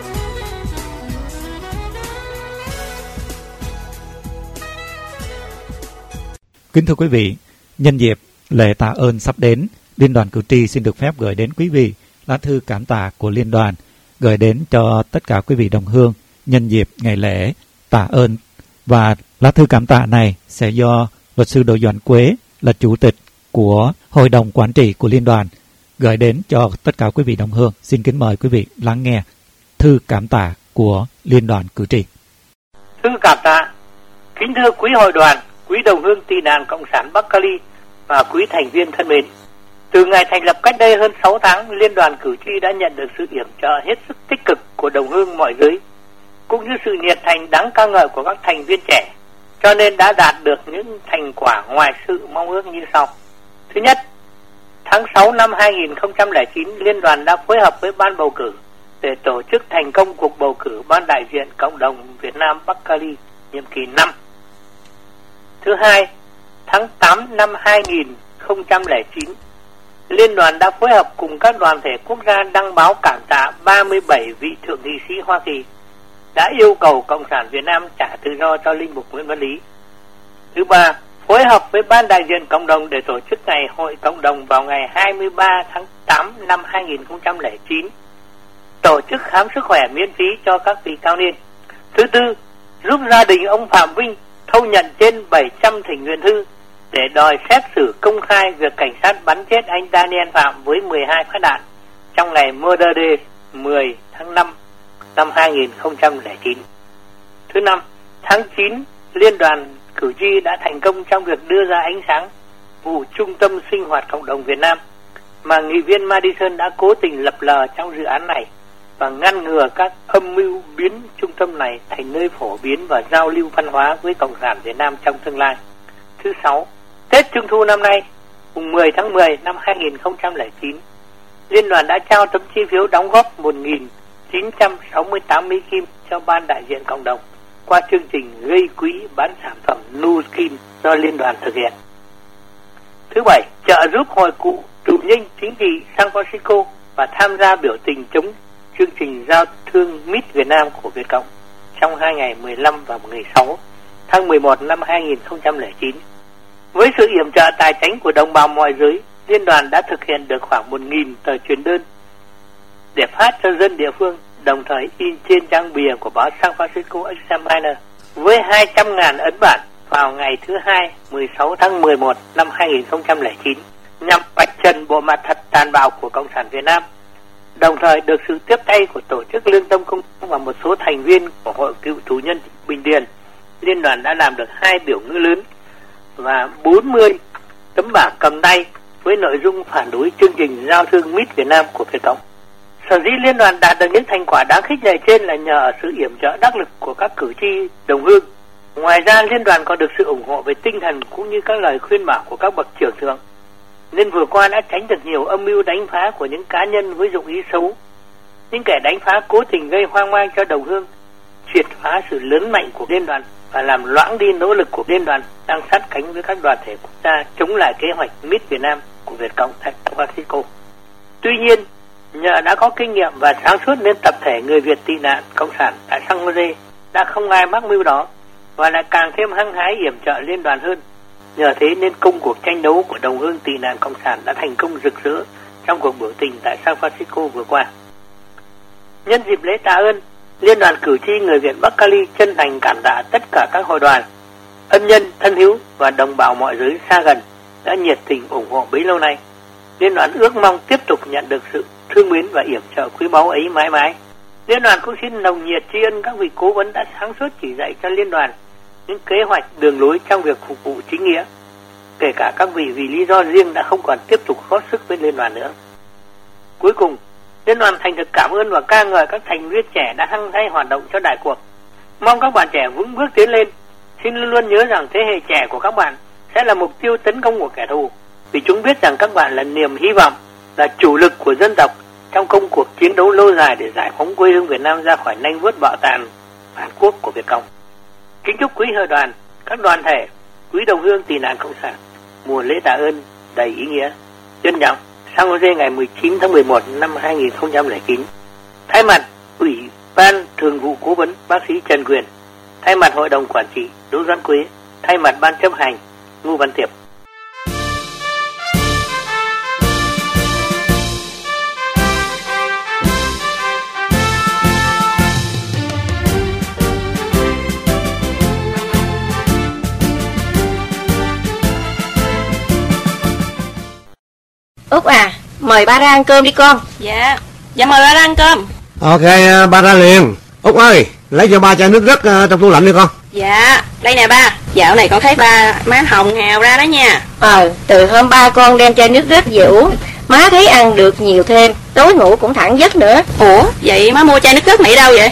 Kính thưa quý vị, nhân dịp lễ tạ ơn sắp đến, Liên đoàn Cử tri xin được phép gửi đến quý vị lá thư cảm tạ của Liên đoàn gửi đến cho tất cả quý vị đồng hương nhân dịp ngày lễ tạ ơn. Và lá thư cảm tạ này sẽ do luật sư Đỗ Doãn Quế là chủ tịch của Hội đồng Quản trị của Liên đoàn gửi đến cho tất cả quý vị đồng hương. Xin kính mời quý vị lắng nghe thư cảm tạ của Liên đoàn Cử tri. Thư cảm tạ. Kính thưa quý hội đoàn, quý đồng hương tị nạn Cộng sản Bắc Cali và quý thành viên thân mến. Từ ngày thành lập cách đây hơn 6 tháng, Liên đoàn Cử tri đã nhận được sự yểm trợ hết sức tích cực của đồng hương mọi giới, cũng như sự nhiệt thành đáng ca ngợi của các thành viên trẻ, cho nên đã đạt được những thành quả ngoài sự mong ước như sau. Thứ nhất, tháng 6 năm 2009, Liên đoàn đã phối hợp với Ban bầu cử để tổ chức thành công cuộc bầu cử Ban đại diện Cộng đồng Việt Nam Bắc Cali nhiệm kỳ 5. Thứ hai, tháng 8 năm 2009, Liên đoàn đã phối hợp cùng các đoàn thể quốc gia đăng báo cảm tạ 37 vị thượng nghị sĩ Hoa Kỳ đã yêu cầu Cộng sản Việt Nam trả tự do cho linh mục Nguyễn Văn Lý. Thứ ba, phối hợp với Ban đại diện Cộng đồng để tổ chức ngày hội cộng đồng vào ngày 23 tháng 8 năm 2009, tổ chức khám sức khỏe miễn phí cho các vị cao niên. Thứ tư, giúp gia đình ông Phạm Vinh thâu nhận trên 700 thỉnh nguyện thư để đòi xét xử công khai việc cảnh sát bắn chết anh Daniel Phạm với 12 phát đạn trong ngày Murder Day 10 tháng 5 năm 2009. Thứ năm, tháng 9, Liên đoàn Cử tri đã thành công trong việc đưa ra ánh sáng vụ trung tâm sinh hoạt cộng đồng Việt Nam mà nghị viên Madison đã cố tình lập lờ trong dự án này và ngăn ngừa các âm mưu biến trung tâm này thành nơi phổ biến và giao lưu văn hóa với Cộng sản Việt Nam trong tương lai. Thứ sáu, Tết Trung thu năm nay, mùng 10 tháng 10 năm 2009, Liên đoàn đã trao tấm chi phiếu đóng góp 1.968 Mỹ Kim cho Ban đại diện Cộng đồng qua chương trình gây quỹ bán sản phẩm Nu Skin do Liên đoàn thực hiện. Thứ bảy, trợ giúp hội cụ tù nhân chính trị San Francisco và tham gia biểu tình chống chương trình giao thương Miss Việt Nam của Việt Cộng trong 2 ngày 15 và 16 tháng 11 năm 2009. Với sự yểm trợ tài chính của đồng bào mọi giới, Liên đoàn đã thực hiện được khoảng 1.000 tờ truyền đơn để phát cho dân địa phương, đồng thời in trên trang bìa của báo San Francisco Examiner với 200.000 ấn bản vào ngày thứ Hai 16 tháng 11 năm 2009 nhằm vạch trần bộ mặt thật tàn bạo của Cộng sản Việt Nam. Đồng thời được sự tiếp tay của Tổ chức Lương tâm Công giáo và một số thành viên của Hội cựu tù nhân Bình Điền, Liên đoàn đã làm được 2 biểu ngữ lớn và 40 tấm bảng cầm tay với nội dung phản đối chương trình giao thương Miss Việt Nam của Việt Cộng. Sở dĩ Liên đoàn đạt được những thành quả đáng khích lệ trên là nhờ sự yểm trợ đắc lực của các cử tri đồng hương. Ngoài ra, Liên đoàn còn được sự ủng hộ về tinh thần cũng như các lời khuyên bảo của các bậc trưởng thượng, nên vừa qua đã tránh được nhiều âm mưu đánh phá của những cá nhân với dụng ý xấu. Những kẻ đánh phá cố tình gây hoang mang cho đồng hương, triệt phá sự lớn mạnh của Liên đoàn và làm loãng đi nỗ lực của Liên đoàn đang sát cánh với các đoàn thể quốc gia chống lại kế hoạch Miss Việt Nam của Việt Cộng tại San Francisco. Tuy nhiên, nhờ đã có kinh nghiệm và sáng suốt nên tập thể người Việt tị nạn Cộng sản tại San Jose đã không ai mắc mưu đó và lại càng thêm hăng hái yểm trợ Liên đoàn hơn. Nhờ thế nên công cuộc tranh đấu của đồng hương tị nạn Cộng sản đã thành công rực rỡ trong cuộc biểu tình tại San Francisco vừa qua. Nhân dịp lễ tạ ơn, Liên đoàn Cử tri người Việt Bắc Cali chân thành cảm tạ tất cả các hội đoàn, ân nhân, thân hữu và đồng bào mọi giới xa gần đã nhiệt tình ủng hộ bấy lâu nay. Liên đoàn ước mong tiếp tục nhận được sự thương mến và yểm trợ quý báu ấy mãi mãi. Liên đoàn cũng xin nồng nhiệt tri ân các vị cố vấn đã sáng suốt chỉ dạy cho liên đoàn những kế hoạch đường lối trong việc phục vụ chính nghĩa, kể cả các vị vì lý do riêng đã không còn tiếp tục góp sức với liên đoàn nữa. Cuối cùng, liên đoàn thành thực cảm ơn và ca ngợi các thành viên trẻ đã hăng say hoạt động cho đại cuộc. Mong các bạn trẻ vững bước tiến lên. Xin luôn luôn nhớ rằng thế hệ trẻ của các bạn sẽ là mục tiêu tấn công của kẻ thù, vì chúng biết rằng các bạn là niềm hy vọng, là chủ lực của dân tộc trong công cuộc chiến đấu lâu dài để giải phóng quê hương Việt Nam ra khỏi nanh vuốt bạo tàn phản quốc của Việt Cộng. Kính chúc quý hội đoàn, các đoàn thể, quý đồng hương tị nạn cộng sản mùa lễ tạ ơn đầy ý nghĩa. Trân trọng, San Jose ngày 19 tháng 11 năm 2009. Thay mặt Ủy ban Thường vụ Cố vấn bác sĩ Trần Quyền, thay mặt Hội đồng Quản trị Đỗ Doãn Quế, thay mặt Ban chấp hành Ngô Văn Tiệp. Út à, mời ba ra ăn cơm đi con. Dạ mời ba ra ăn cơm. Ok, ba ra liền. Út ơi, lấy cho ba chai nước rất trong tủ lạnh đi con. Dạ, đây nè ba. Dạo này con thấy ba má hồng hào ra đó nha. Từ hôm ba con đem chai nước rất về uống, má thấy ăn được nhiều thêm, tối ngủ cũng thẳng giấc nữa. Ủa, vậy má mua chai nước rất này đâu vậy?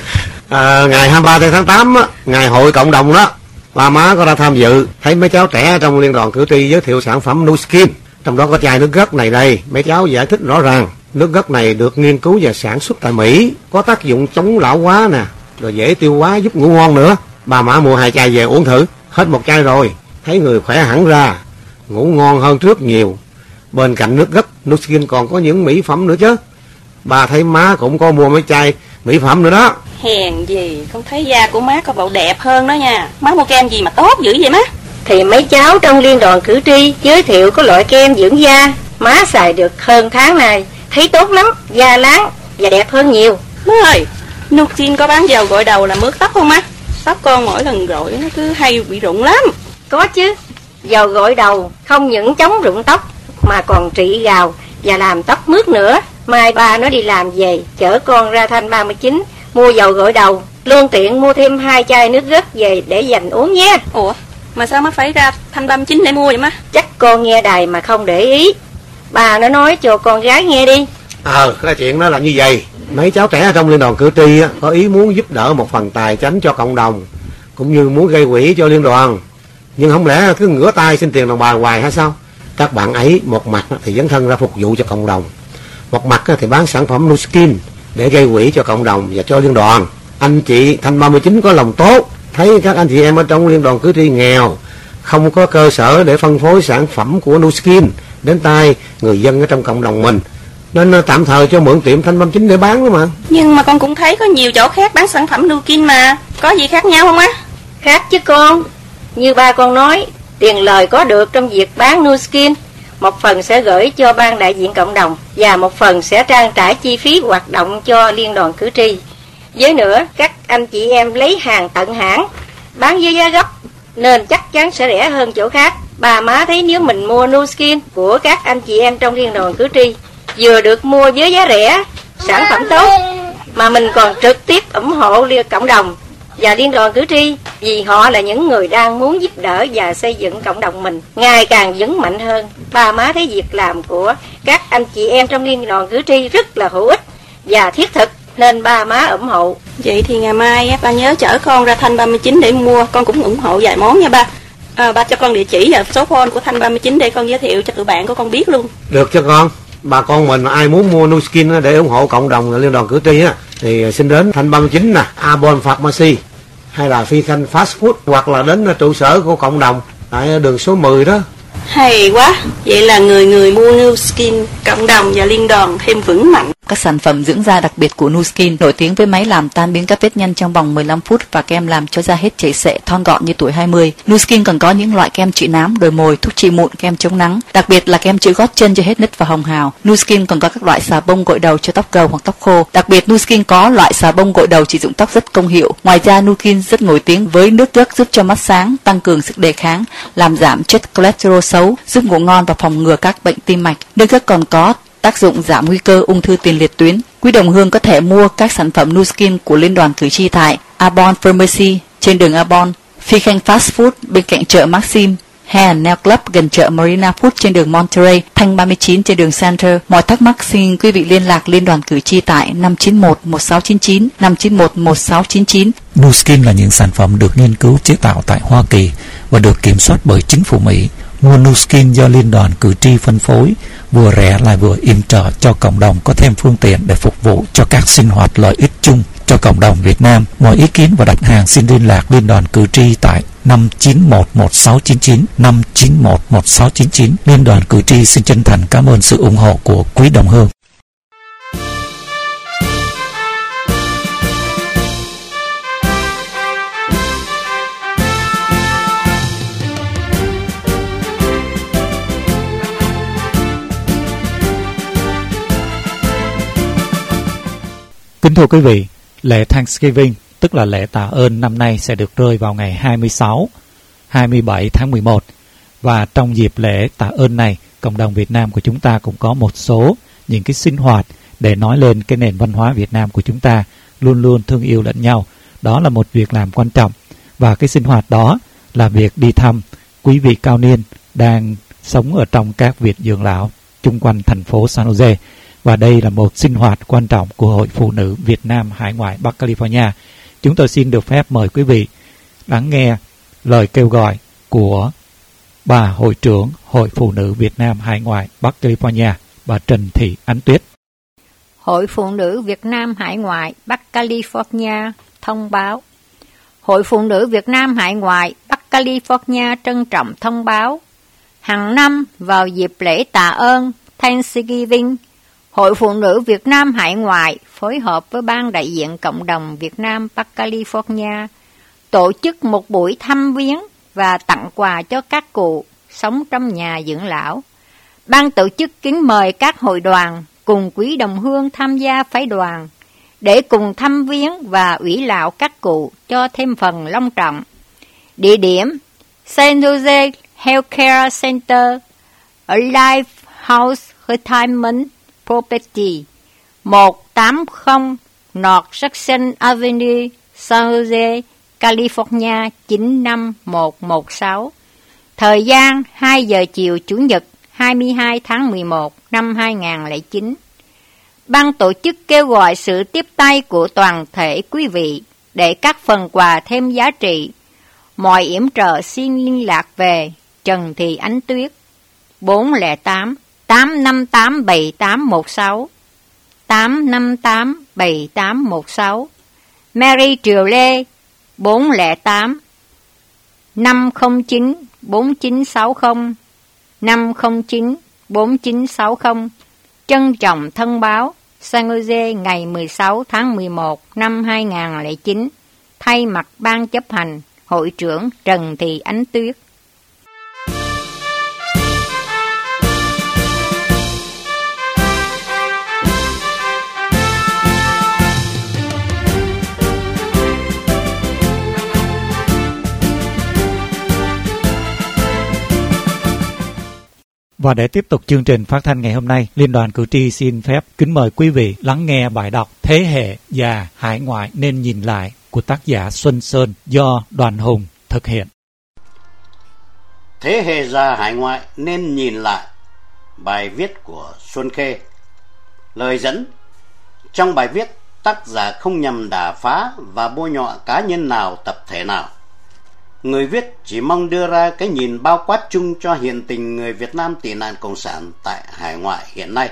Ngày 23 tháng 8 á, ngày hội cộng đồng đó, ba má có ra tham dự, thấy mấy cháu trẻ trong liên đoàn cử tri giới thiệu sản phẩm Nuskin. Trong đó có chai nước gấc này đây, mấy cháu giải thích rõ ràng. Nước gấc này được nghiên cứu và sản xuất tại Mỹ, có tác dụng chống lão hóa nè, rồi dễ tiêu hóa, giúp ngủ ngon nữa. Bà má mua 2 chai về uống thử, hết 1 chai rồi, thấy người khỏe hẳn ra, ngủ ngon hơn trước nhiều. Bên cạnh nước gấc, Nuskin còn có những mỹ phẩm nữa chứ. Bà thấy má cũng có mua mấy chai mỹ phẩm nữa đó. Hèn gì, con thấy da của má có bộ đẹp hơn đó nha. Má mua kem gì mà tốt dữ vậy má? Thì mấy cháu trong liên đoàn cử tri giới thiệu có loại kem dưỡng da, má xài được hơn tháng này, thấy tốt lắm, da láng và đẹp hơn nhiều. Má ơi, Nuskin có bán dầu gội đầu làm mướt tóc không má? Tóc con mỗi lần gội nó cứ hay bị rụng lắm. Có chứ, dầu gội đầu không những chống rụng tóc mà còn trị gào và làm tóc mướt nữa. Mai ba nó đi làm về, chở con ra Thanh 39 mua dầu gội đầu, luôn tiện mua thêm 2 chai nước gấc về để dành uống nhé. Ủa, mà sao má phải ra Thanh 39 để mua vậy má? Chắc con nghe đài mà không để ý. Bà nó nói cho con gái nghe đi. Cái chuyện đó là như vậy. Mấy cháu trẻ trong liên đoàn cử tri có ý muốn giúp đỡ một phần tài chánh cho cộng đồng, cũng như muốn gây quỹ cho liên đoàn. Nhưng không lẽ cứ ngửa tay xin tiền đồng bào hoài hay sao? Các bạn ấy một mặt thì dấn thân ra phục vụ cho cộng đồng, một mặt thì bán sản phẩm Nuskin để gây quỹ cho cộng đồng và cho liên đoàn. Anh chị Thanh 39 có lòng tốt, thấy các anh chị em ở trong liên đoàn cử tri nghèo, không có cơ sở để phân phối sản phẩm của Nuskin đến tay người dân ở trong cộng đồng mình, nên tạm thời cho mượn tiệm Thanh 39 để bán đó mà. Nhưng mà con cũng thấy có nhiều chỗ khác bán sản phẩm Nuskin mà, có gì khác nhau không á? Khác chứ con. Như ba con nói, tiền lời có được trong việc bán Nuskin, một phần sẽ gửi cho ban đại diện cộng đồng và một phần sẽ trang trải chi phí hoạt động cho liên đoàn cử tri. Với nữa, các anh chị em lấy hàng tận hãng, bán với giá gốc nên chắc chắn sẽ rẻ hơn chỗ khác. Bà má thấy nếu mình mua Nuskin của các anh chị em trong liên đoàn cử tri, vừa được mua với giá rẻ, sản phẩm tốt, mà mình còn trực tiếp ủng hộ cộng đồng và liên đoàn cử tri, vì họ là những người đang muốn giúp đỡ và xây dựng cộng đồng mình ngày càng vững mạnh hơn. Bà má thấy việc làm của các anh chị em trong liên đoàn cử tri rất là hữu ích và thiết thực, nên ba má ủng hộ. Vậy thì ngày mai ba nhớ chở con ra Thanh 39 để mua, con cũng ủng hộ vài món nha ba. Ba cho con địa chỉ và số phone của Thanh 39 để con giới thiệu cho tụi bạn của con biết luôn. Được cho con. Bà con mình ai muốn mua Nuskin để ủng hộ cộng đồng liên đoàn cử tri thì xin đến Thanh 39 nè, Abon Pharmacy hay là Phi Khanh Fast Food, hoặc là đến trụ sở của cộng đồng tại đường số 10 đó. Hay quá, vậy là người người mua Nuskin, cộng đồng và liên đoàn thêm vững mạnh. Các sản phẩm dưỡng da đặc biệt của Nu Skin nổi tiếng với máy làm tan biến các vết nhăn trong vòng 15 phút và kem làm cho da hết chảy xệ, thon gọn như tuổi 20. Nu Skin còn có những loại kem trị nám, đồi mồi, thuốc trị mụn, kem chống nắng, đặc biệt là kem chữa gót chân cho hết nứt và hồng hào. Nu Skin còn có các loại xà bông gội đầu cho tóc gầu hoặc tóc khô. Đặc biệt Nu Skin có loại xà bông gội đầu trị rụng tóc rất công hiệu. Ngoài ra Nu Skin rất nổi tiếng với nước gấc giúp cho mắt sáng, tăng cường sức đề kháng, làm giảm chất cholesterol xấu, giúp ngủ ngon và phòng ngừa các bệnh tim mạch. Nước gấc còn có tác dụng giảm nguy cơ ung thư tiền liệt tuyến. Quý đồng hương có thể mua các sản phẩm Nu Skin của Liên đoàn Cử tri tại Arbonne Pharmacy trên đường Arbonne, Phi Khanh Fast Food bên cạnh chợ Maxim, Hair Nail Club gần chợ Marina Food trên đường Monterey, Thanh 39 trên đường Center. Mọi thắc mắc xin quý vị liên lạc Liên đoàn Cử tri tại 591-1699, 591-1699. Nu Skin là những sản phẩm được nghiên cứu chế tạo tại Hoa Kỳ và được kiểm soát bởi chính phủ Mỹ. Mua Nu Skin do Liên đoàn Cử tri phân phối, vừa rẻ lại vừa yểm trợ cho cộng đồng, có thêm phương tiện để phục vụ cho các sinh hoạt lợi ích chung cho cộng đồng Việt Nam. Mọi ý kiến và đặt hàng xin liên lạc Liên đoàn Cử tri tại 591-1699, 591-1699. Liên đoàn Cử tri xin chân thành cảm ơn sự ủng hộ của quý đồng hương. Kính thưa quý vị, lễ Thanksgiving, tức là lễ tạ ơn năm nay sẽ được rơi vào ngày 27 tháng 11. Và trong dịp lễ tạ ơn này, cộng đồng Việt Nam của chúng ta cũng có một số những cái sinh hoạt để nói lên cái nền văn hóa Việt Nam của chúng ta luôn luôn thương yêu lẫn nhau. Đó là một việc làm quan trọng. Và cái sinh hoạt đó là việc đi thăm quý vị cao niên đang sống ở trong các viện dưỡng lão chung quanh thành phố San Jose. Và đây là một sinh hoạt quan trọng của Hội Phụ nữ Việt Nam Hải ngoại Bắc California. Chúng tôi xin được phép mời quý vị lắng nghe lời kêu gọi của bà Hội trưởng Hội Phụ nữ Việt Nam Hải ngoại Bắc California, bà Trần Thị Ánh Tuyết. Hội Phụ nữ Việt Nam Hải ngoại Bắc California thông báo. Hội Phụ nữ Việt Nam Hải ngoại Bắc California trân trọng thông báo, hàng năm vào dịp lễ tạ ơn Thanksgiving, Hội Phụ nữ Việt Nam Hải ngoại phối hợp với Ban đại diện Cộng đồng Việt Nam Bắc California tổ chức một buổi thăm viếng và tặng quà cho các cụ sống trong nhà dưỡng lão. Ban tổ chức kính mời các hội đoàn cùng quý đồng hương tham gia phái đoàn để cùng thăm viếng và ủy lạo các cụ cho thêm phần long trọng. Địa điểm San Jose Healthcare Center ở Lifehouse Retirement Property 180 North Jackson Avenue, San Jose, California 95116. Thời gian 2 giờ chiều Chủ nhật 22 tháng 11 năm 2009. Ban tổ chức kêu gọi sự tiếp tay của toàn thể quý vị để các phần quà thêm giá trị. Mọi yểm trợ xin liên lạc về Trần Thị Ánh Tuyết 408 858 7816, 858 7816. Mary Triều Lê 408 509 4960, 509 4960. Trân trọng thông báo San Jose ngày 16 tháng 11 năm 2009. Thay mặt Ban chấp hành, Hội trưởng Trần Thị Ánh Tuyết. Và để tiếp tục chương trình phát thanh ngày hôm nay, Liên đoàn Cử tri xin phép kính mời quý vị lắng nghe bài đọc Thế hệ già hải ngoại nên nhìn lại của tác giả Xuân Sơn do Đoàn Hùng thực hiện. Thế hệ già hải ngoại nên nhìn lại, bài viết của Xuân Khê. Lời dẫn: trong bài viết, tác giả không nhằm đả phá và bôi nhọ cá nhân nào, tập thể nào. Người viết chỉ mong đưa ra cái nhìn bao quát chung cho hiện tình người Việt Nam tị nạn cộng sản tại hải ngoại hiện nay.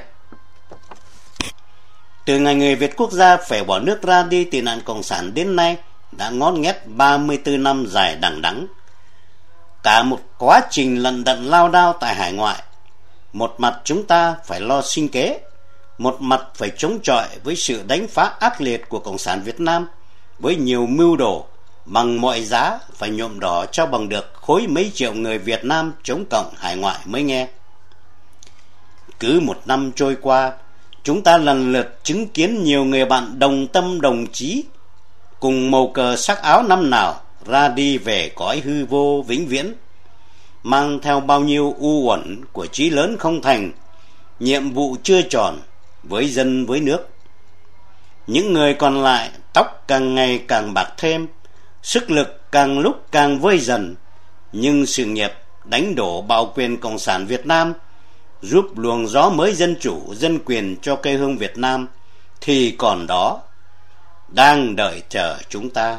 Từ ngày người Việt quốc gia phải bỏ nước ra đi tị nạn cộng sản đến nay đã ngót nghét 34 năm dài đằng đẵng. Cả một quá trình lận đận lao đao tại hải ngoại. Một mặt chúng ta phải lo sinh kế, một mặt phải chống chọi với sự đánh phá ác liệt của Cộng sản Việt Nam, với nhiều mưu đồ bằng mọi giá phải nhuộm đỏ cho bằng được khối mấy triệu người Việt Nam chống cộng hải ngoại mới nghe. Cứ một năm trôi qua, chúng ta lần lượt chứng kiến nhiều người bạn đồng tâm đồng chí, cùng màu cờ sắc áo năm nào ra đi về cõi hư vô vĩnh viễn, mang theo bao nhiêu u uẩn của chí lớn không thành, nhiệm vụ chưa tròn với dân với nước. Những người còn lại tóc càng ngày càng bạc thêm, sức lực càng lúc càng vơi dần, nhưng sự nghiệp đánh đổ bạo quyền Cộng sản Việt Nam, giúp luồng gió mới dân chủ dân quyền cho quê hương Việt Nam thì còn đó, đang đợi chờ chúng ta.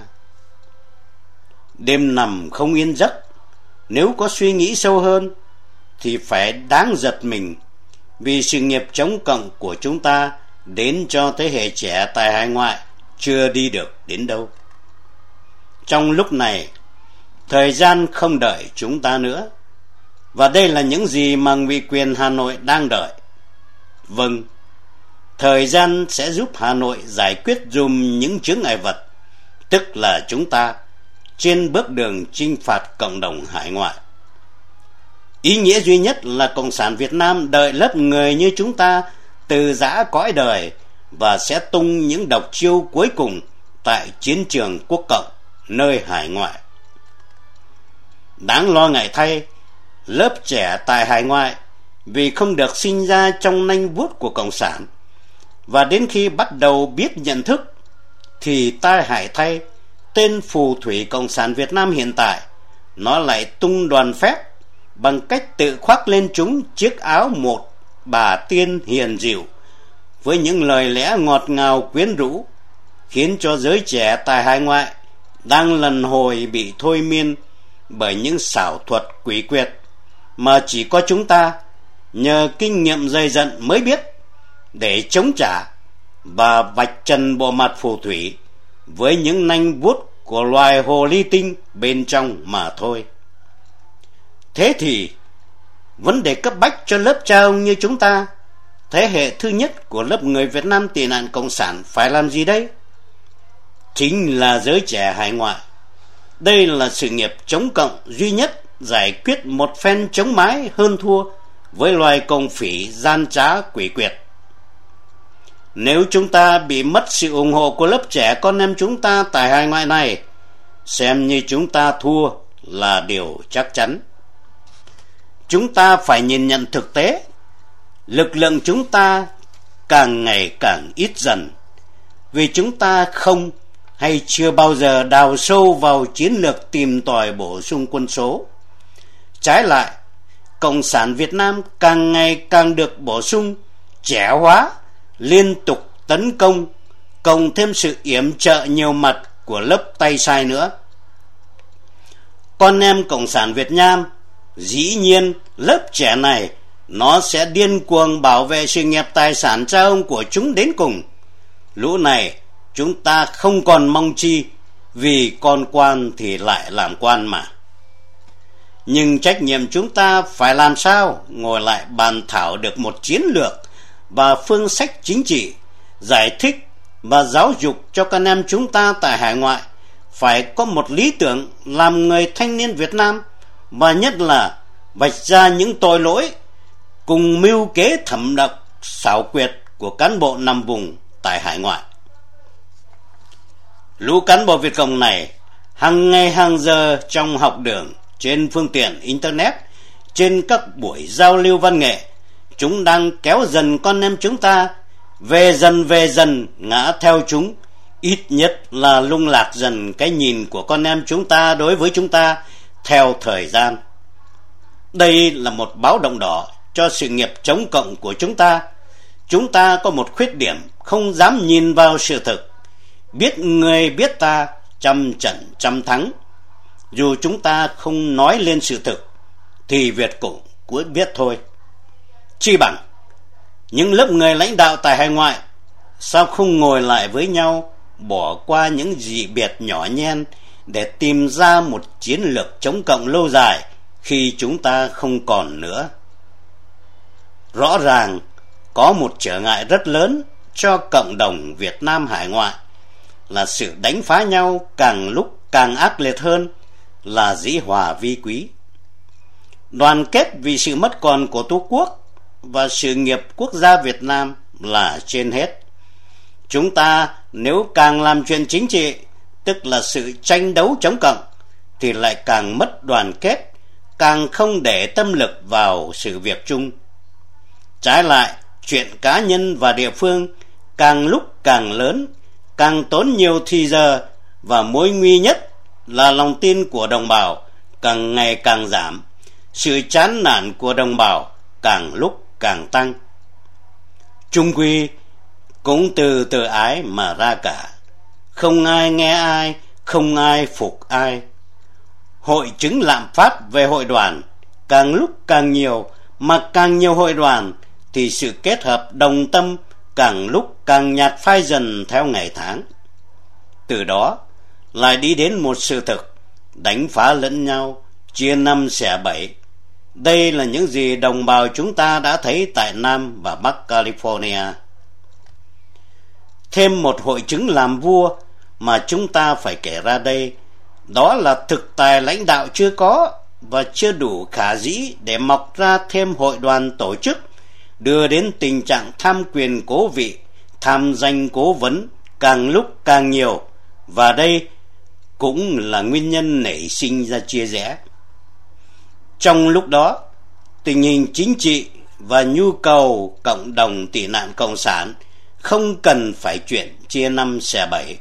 Đêm nằm không yên giấc, nếu có suy nghĩ sâu hơn thì phải đáng giật mình, vì sự nghiệp chống cộng của chúng ta đến cho thế hệ trẻ tại hải ngoại chưa đi được đến đâu. Trong lúc này, thời gian không đợi chúng ta nữa, và đây là những gì mà ngụy quyền Hà Nội đang đợi. Vâng, thời gian sẽ giúp Hà Nội giải quyết dùm những chướng ngại vật, tức là chúng ta, trên bước đường chinh phạt cộng đồng hải ngoại. Ý nghĩa duy nhất là Cộng sản Việt Nam đợi lớp người như chúng ta từ giã cõi đời và sẽ tung những độc chiêu cuối cùng tại chiến trường quốc cộng nơi hải ngoại. Đáng lo ngại thay, lớp trẻ tại hải ngoại vì không được sinh ra trong nanh vuốt của Cộng sản, và đến khi bắt đầu biết nhận thức thì tai hại thay, tên phù thủy Cộng sản Việt Nam hiện tại nó lại tung đoàn phép bằng cách tự khoác lên chúng chiếc áo một bà tiên hiền dịu với những lời lẽ ngọt ngào quyến rũ, khiến cho giới trẻ tại hải ngoại đang lần hồi bị thôi miên bởi những xảo thuật quỷ quyệt mà chỉ có chúng ta nhờ kinh nghiệm dày dặn mới biết để chống trả và vạch trần bộ mặt phù thủy với những nanh vuốt của loài hồ ly tinh bên trong mà thôi. Thế thì vấn đề cấp bách cho lớp cha ông như chúng ta, thế hệ thứ nhất của lớp người Việt Nam tị nạn Cộng sản, phải làm gì đây? Chính là giới trẻ hải ngoại. Đây là sự nghiệp chống cộng duy nhất giải quyết một phen chống mái hơn thua với loài cộng phỉ gian trá quỷ quyệt. Nếu chúng ta bị mất sự ủng hộ của lớp trẻ con em chúng ta tại hải ngoại này, xem như chúng ta thua là điều chắc chắn. Chúng ta phải nhìn nhận thực tế, lực lượng chúng ta càng ngày càng ít dần, vì chúng ta không hay chưa bao giờ đào sâu vào chiến lược tìm tòi bổ sung quân số. Trái lại, Cộng sản Việt Nam càng ngày càng được bổ sung, trẻ hóa, liên tục tấn công, cộng thêm sự yểm trợ nhiều mặt của lớp tay sai nữa. Con em Cộng sản Việt Nam, dĩ nhiên lớp trẻ này nó sẽ điên cuồng bảo vệ sự nghiệp tài sản cha ông của chúng đến cùng. Lũ này chúng ta không còn mong chi, vì con quan thì lại làm quan mà. Nhưng trách nhiệm chúng ta phải làm sao ngồi lại bàn thảo được một chiến lược và phương sách chính trị, giải thích và giáo dục cho con em chúng ta tại hải ngoại phải có một lý tưởng làm người thanh niên Việt Nam, và nhất là vạch ra những tội lỗi cùng mưu kế thẩm độc xảo quyệt của cán bộ nằm vùng tại hải ngoại. Lũ cán bộ Việt Cộng này hàng ngày hàng giờ trong học đường, trên phương tiện internet, trên các buổi giao lưu văn nghệ, chúng đang kéo dần con em chúng ta về dần ngã theo chúng, ít nhất là lung lạc dần cái nhìn của con em chúng ta đối với chúng ta theo thời gian. Đây là một báo động đỏ cho sự nghiệp chống cộng của chúng ta. Chúng ta có một khuyết điểm không dám nhìn vào sự thực, biết người biết ta, trăm trận trăm thắng. Dù chúng ta không nói lên sự thực thì Việt cũng biết thôi. Chi bằng những lớp người lãnh đạo tại hải ngoại sao không ngồi lại với nhau, bỏ qua những dị biệt nhỏ nhen để tìm ra một chiến lược chống cộng lâu dài khi chúng ta không còn nữa. Rõ ràng có một trở ngại rất lớn cho cộng đồng Việt Nam hải ngoại là sự đánh phá nhau càng lúc càng ác liệt hơn là dĩ hòa vi quý. Đoàn kết vì sự mất còn của Tổ quốc và sự nghiệp quốc gia Việt Nam là trên hết. Chúng ta nếu càng làm chuyện chính trị, tức là sự tranh đấu chống cộng, thì lại càng mất đoàn kết, càng không để tâm lực vào sự việc chung. Trái lại, chuyện cá nhân và địa phương càng lúc càng lớn, càng tốn nhiều thì giờ, và mối nguy nhất là lòng tin của đồng bào càng ngày càng giảm, sự chán nản của đồng bào càng lúc càng tăng. Chung quy cũng từ tự ái mà ra cả, không ai nghe ai, không ai phục ai. Hội chứng lạm phát về hội đoàn càng lúc càng nhiều, mà càng nhiều hội đoàn thì sự kết hợp đồng tâm càng lúc càng nhạt phai dần theo ngày tháng. Từ đó lại đi đến một sự thực đánh phá lẫn nhau, chia năm xẻ bảy. Đây là những gì đồng bào chúng ta đã thấy tại Nam và Bắc California. Thêm một hội chứng làm vua mà chúng ta phải kể ra đây, đó là thực tài lãnh đạo chưa có và chưa đủ khả dĩ để mọc ra thêm hội đoàn tổ chức, đưa đến tình trạng tham quyền cố vị, tham danh cố vấn càng lúc càng nhiều, và đây cũng là nguyên nhân nảy sinh ra chia rẽ. Trong lúc đó, tình hình chính trị và nhu cầu cộng đồng tị nạn cộng sản không cần phải chuyện chia năm xẻ bảy.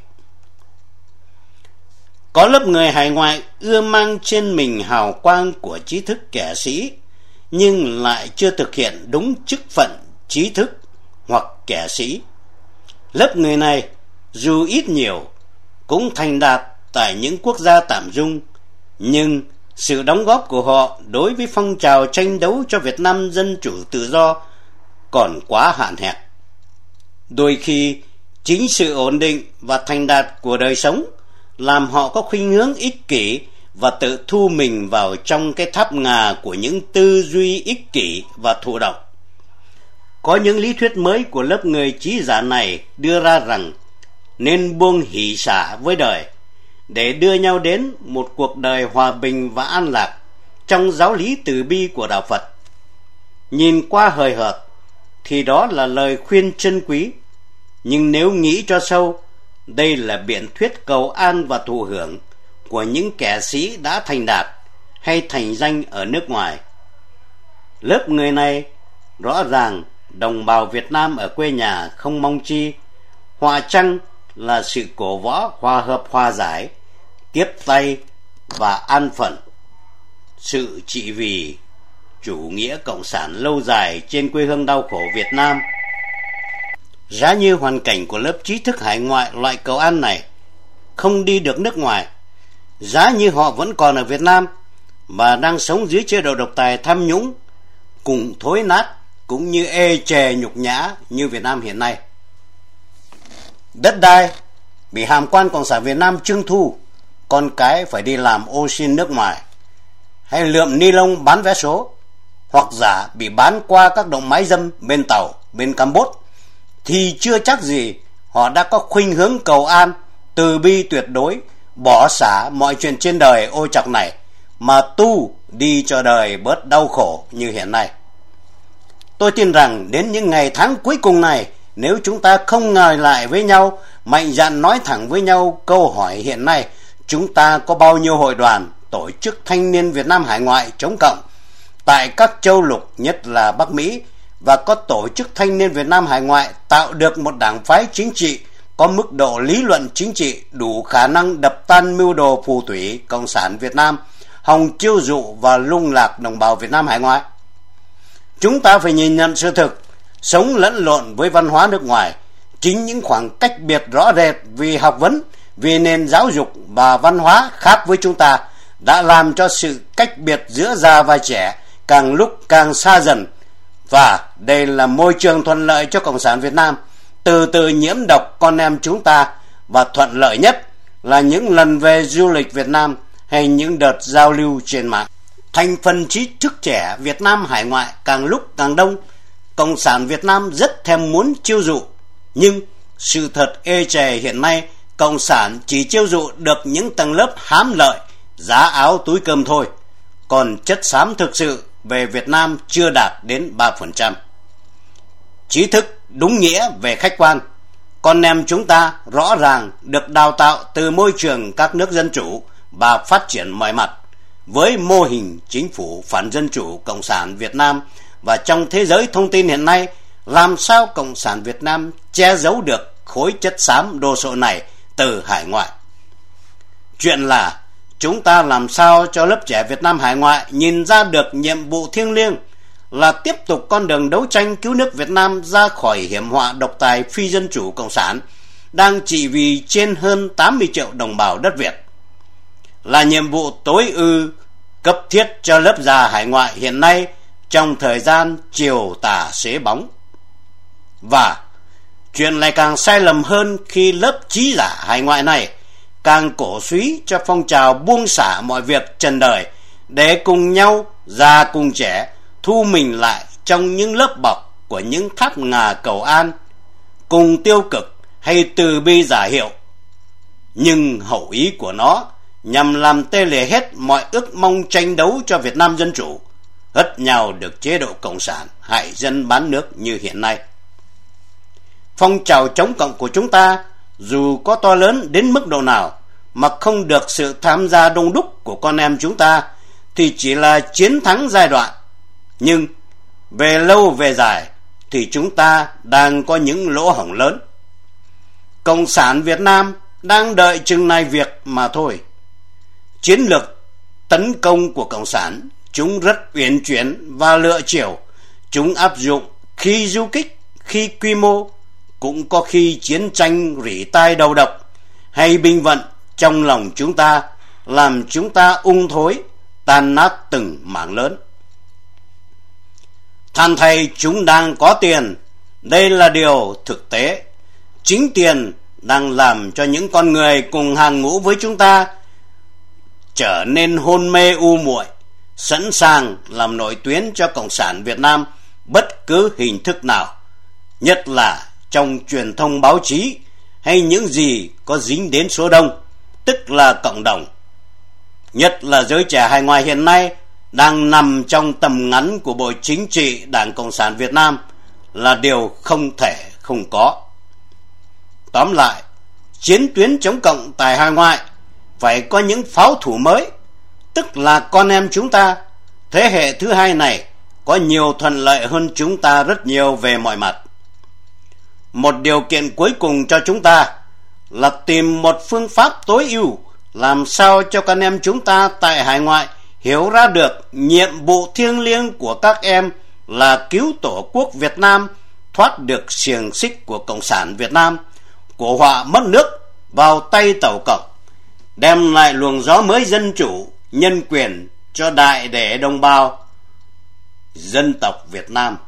Có lớp người hải ngoại ưa mang trên mình hào quang của trí thức kẻ sĩ, nhưng lại chưa thực hiện đúng chức phận trí thức hoặc kẻ sĩ. Lớp người này dù ít nhiều cũng thành đạt tại những quốc gia tạm dung, nhưng sự đóng góp của họ đối với phong trào tranh đấu cho Việt Nam dân chủ tự do còn quá hạn hẹp. Đôi khi chính sự ổn định và thành đạt của đời sống làm họ có khuynh hướng ích kỷ và tự thu mình vào trong cái tháp ngà của những tư duy ích kỷ và thụ động. Có những lý thuyết mới của lớp người trí giả này đưa ra rằng nên buông hỷ xả với đời để đưa nhau đến một cuộc đời hòa bình và an lạc trong giáo lý từ bi của đạo Phật. Nhìn qua hời hợt thì đó là lời khuyên chân quý, nhưng nếu nghĩ cho sâu, đây là biện thuyết cầu an và thụ hưởng của những kẻ sĩ đã thành đạt hay thành danh ở nước ngoài. Lớp người này rõ ràng đồng bào Việt Nam ở quê nhà không mong chi, họa chăng là sự cổ võ hòa hợp hòa giải, tiếp tay và an phận, sự trị vì chủ nghĩa cộng sản lâu dài trên quê hương đau khổ Việt Nam. Giá như hoàn cảnh của lớp trí thức hải ngoại loại cầu an này không đi được nước ngoài, giá như họ vẫn còn ở Việt Nam và đang sống dưới chế độ độc tài tham nhũng, cùng thối nát cũng như ê chề nhục nhã như Việt Nam hiện nay. Đất đai bị hàm quan Cộng sản Việt Nam trưng thu, con cái phải đi làm ô xin nước ngoài, hay lượm ni lông bán vé số, hoặc giả bị bán qua các động mái dâm bên Tàu, bên Campuchia, thì chưa chắc gì họ đã có khuynh hướng cầu an, từ bi tuyệt đối, bỏ xả mọi chuyện trên đời ô trọc này mà tu đi cho đời bớt đau khổ như hiện nay. Tôi tin rằng đến những ngày tháng cuối cùng này, nếu chúng ta không ngời lại với nhau, mạnh dạn nói thẳng với nhau câu hỏi hiện nay chúng ta có bao nhiêu hội đoàn, tổ chức thanh niên Việt Nam hải ngoại chống cộng tại các châu lục, nhất là Bắc Mỹ, và có tổ chức thanh niên Việt Nam hải ngoại tạo được một đảng phái chính trị có mức độ lý luận chính trị đủ khả năng đập tan mưu đồ phù thủy Cộng sản Việt Nam, hòng chiêu dụ và lung lạc đồng bào Việt Nam hải ngoại. Chúng ta phải nhìn nhận sự thực, sống lẫn lộn với văn hóa nước ngoài. Chính những khoảng cách biệt rõ rệt vì học vấn, vì nền giáo dục và văn hóa khác với chúng ta đã làm cho sự cách biệt giữa già và trẻ càng lúc càng xa dần. Và đây là môi trường thuận lợi cho Cộng sản Việt Nam từ từ nhiễm độc con em chúng ta, và thuận lợi nhất là những lần về du lịch Việt Nam hay những đợt giao lưu trên mạng. Thành phần trí thức trẻ Việt Nam hải ngoại càng lúc càng đông, Cộng sản Việt Nam rất thèm muốn chiêu dụ, nhưng sự thật ê chề hiện nay Cộng sản chỉ chiêu dụ được những tầng lớp hám lợi, giá áo túi cơm thôi, còn chất xám thực sự về Việt Nam chưa đạt đến 3%. Trí thức đúng nghĩa về khách quan, con em chúng ta rõ ràng được đào tạo từ môi trường các nước dân chủ và phát triển mọi mặt, với mô hình chính phủ phản dân chủ Cộng sản Việt Nam. Và trong thế giới thông tin hiện nay, làm sao Cộng sản Việt Nam che giấu được khối chất xám đồ sộ này từ hải ngoại? Chuyện là chúng ta làm sao cho lớp trẻ Việt Nam hải ngoại nhìn ra được nhiệm vụ thiêng liêng là tiếp tục con đường đấu tranh cứu nước Việt Nam ra khỏi hiểm họa độc tài phi dân chủ Cộng sản đang trị vì trên hơn 80 triệu đồng bào đất Việt, là nhiệm vụ tối ưu cấp thiết cho lớp già hải ngoại hiện nay trong thời gian chiều tà xế bóng. Và chuyện lại càng sai lầm hơn khi lớp trí giả hải ngoại này càng cổ suý cho phong trào buông xả mọi việc trần đời để cùng nhau già cùng trẻ thu mình lại trong những lớp bọc của những tháp ngà cầu an, cùng tiêu cực hay từ bi giả hiệu. Nhưng hậu ý của nó nhằm làm tê liệt hết mọi ước mong tranh đấu cho Việt Nam dân chủ, hất nhào được chế độ cộng sản hại dân bán nước như hiện nay. Phong trào chống cộng của chúng ta dù có to lớn đến mức độ nào mà không được sự tham gia đông đúc của con em chúng ta thì chỉ là chiến thắng giai đoạn, nhưng về lâu về dài thì chúng ta đang có những lỗ hổng lớn. Cộng sản Việt Nam đang đợi chừng này việc mà thôi. Chiến lược tấn công của Cộng sản chúng rất uyển chuyển và lựa chỉu. Chúng áp dụng khi du kích, khi quy mô, cũng có khi chiến tranh rỉ tai đầu độc hay binh vận trong lòng chúng ta, làm chúng ta ung thối, tan nát từng mảng lớn. Than thay chúng đang có tiền, đây là điều thực tế. Chính tiền đang làm cho những con người cùng hàng ngũ với chúng ta trở nên hôn mê u muội, sẵn sàng làm nội tuyến cho Cộng sản Việt Nam bất cứ hình thức nào, nhất là trong truyền thông báo chí hay những gì có dính đến số đông, tức là cộng đồng. Nhất là giới trẻ hải ngoại hiện nay đang nằm trong tầm ngắn của Bộ Chính trị Đảng Cộng sản Việt Nam là điều không thể không có. Tóm lại, chiến tuyến chống cộng tại hải ngoại phải có những pháo thủ mới, tức là con em chúng ta. Thế hệ thứ hai này có nhiều thuận lợi hơn chúng ta rất nhiều về mọi mặt. Một điều kiện cuối cùng cho chúng ta là tìm một phương pháp tối ưu làm sao cho con em chúng ta tại hải ngoại hiểu ra được nhiệm vụ thiêng liêng của các em là cứu Tổ quốc Việt Nam thoát được xiềng xích của Cộng sản Việt Nam, của họa mất nước vào tay Tàu Cộng, đem lại luồng gió mới dân chủ, nhân quyền cho đại để đồng bào dân tộc Việt Nam.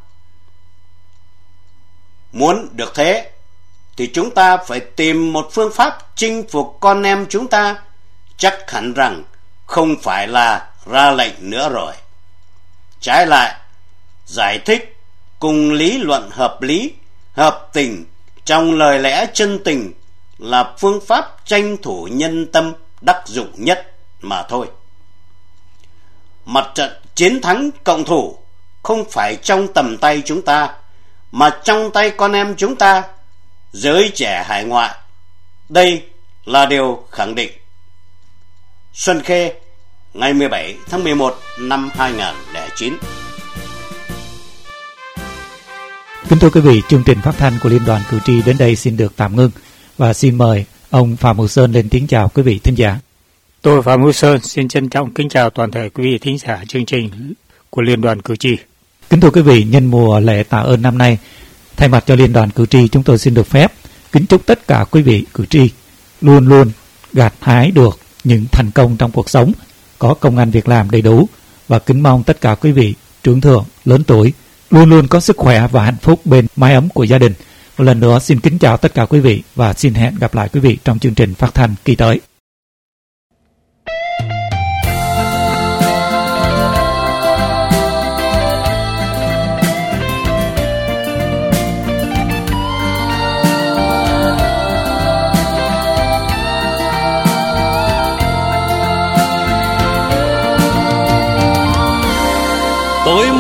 Muốn được thế thì chúng ta phải tìm một phương pháp chinh phục con em chúng ta, chắc hẳn rằng không phải là ra lệnh nữa rồi. Trái lại, giải thích cùng lý luận hợp lý, hợp tình trong lời lẽ chân tình là phương pháp tranh thủ nhân tâm đắc dụng nhất mà thôi. Mặt trận chiến thắng cộng thủ không phải trong tầm tay chúng ta, mà trong tay con em chúng ta, giới trẻ hải ngoại. Đây là điều khẳng định. Xuân Khê, ngày 17 tháng 11 năm 2009. Kính thưa quý vị, chương trình phát thanh của Liên đoàn Cử tri đến đây xin được tạm ngưng và xin mời ông Phạm Hữu Sơn lên tiếng chào quý vị thính giả. Tôi Phạm Hữu Sơn xin trân trọng kính chào toàn thể quý vị thính giả chương trình của Liên đoàn Cử tri. Kính thưa quý vị, nhân mùa lễ tạ ơn năm nay, thay mặt cho Liên đoàn Cử tri, chúng tôi xin được phép kính chúc tất cả quý vị cử tri luôn luôn gặt hái được những thành công trong cuộc sống, có công ăn việc làm đầy đủ, và kính mong tất cả quý vị trưởng thượng, lớn tuổi luôn luôn có sức khỏe và hạnh phúc bên mái ấm của gia đình. Một lần nữa xin kính chào tất cả quý vị và xin hẹn gặp lại quý vị trong chương trình phát thanh kỳ tới.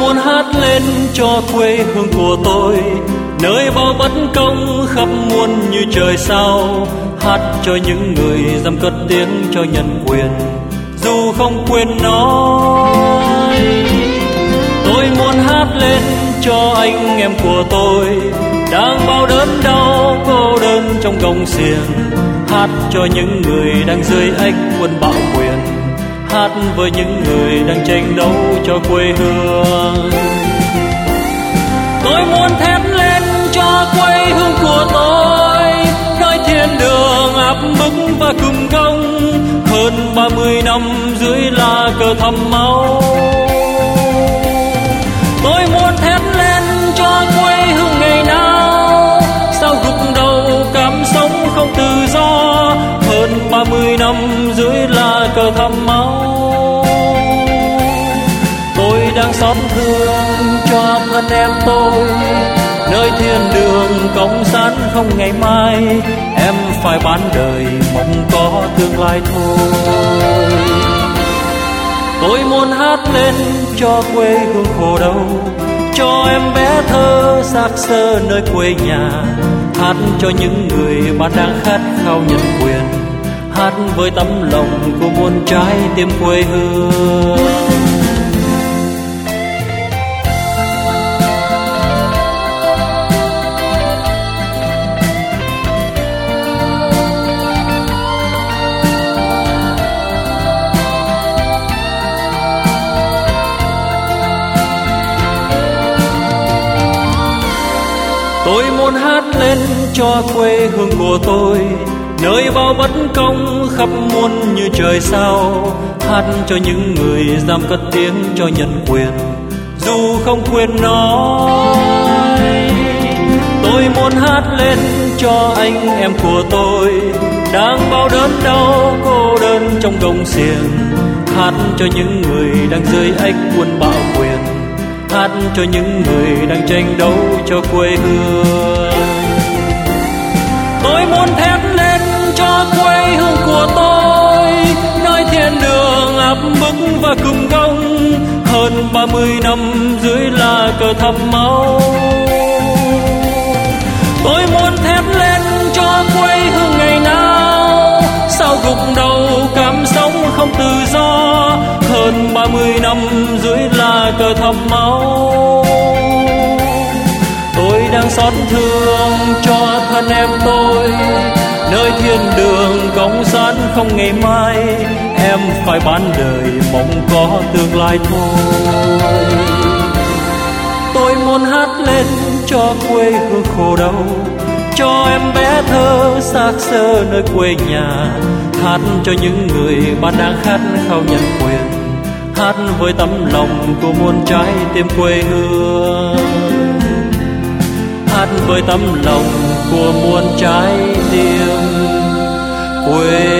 muốn hát lên cho quê hương của tôi, nơi bao bất công khắp muôn như trời sao. Hát cho những người dám cất tiếng cho nhân quyền, dù không quên nói. Tôi muốn hát lên cho anh em của tôi, đang bao đớn đau cô đơn trong gông xiềng. Hát cho những người đang dưới ách quân bạo quyền, hát với những người đang tranh đấu cho quê hương. Tôi muốn thét lên cho quê hương của tôi, nơi thiên đường áp bức và cùm công, hơn 30 năm dưới lá cờ thắm máu. Tôi muốn thét lên cho quê hương ngày nào, sao gục đầu cảm sống không tự do, hơn 30 năm dưới lá cờ thắm máu. Tôi đang xót thương cho thân em tôi, nơi thiên đường cộng sản không ngày mai. Em phải bán đời mong có tương lai thôi. Tôi muốn hát lên cho quê hương khổ đau, cho em bé thơ xác xơ nơi quê nhà. Hát cho những người bạn đang khát khao nhân quyền, hát với tấm lòng của muôn trái tim quê hương. Tôi muốn hát lên cho quê hương của tôi, nơi bao bất công khắp muôn như trời sao. Hát cho những người dám cất tiếng cho nhân quyền, dù không quên nói. Tôi muốn hát lên cho anh em của tôi, đang bao đớn đau cô đơn trong gông xiềng. Hát cho những người đang dưới ách quân bạo quyền, hát cho những người đang tranh đấu cho quê hương. Tôi muốn thét lên cho quê hương của tôi, nơi thiên đường áp bức và cùm công, hơn 30 năm dưới lá cờ thắm máu. Tôi muốn thét lên cho quê hương ngày nào, sao gục đầu cảm sống không tự do, hơn 30 năm dưới lá cờ thắm máu. Tôi đang xót thương cho thân em tôi, nơi thiên đường cộng sản không ngày mai. Em phải bán đời mong có tương lai thôi. Tôi muốn hát lên cho quê hương khổ đau, cho em bé thơ xác xơ nơi quê nhà. Hát cho những người bạn đang khát khao nhân quyền, hát với tấm lòng của muôn trái tim quê hương, hát với tấm lòng của muôn trái tim quê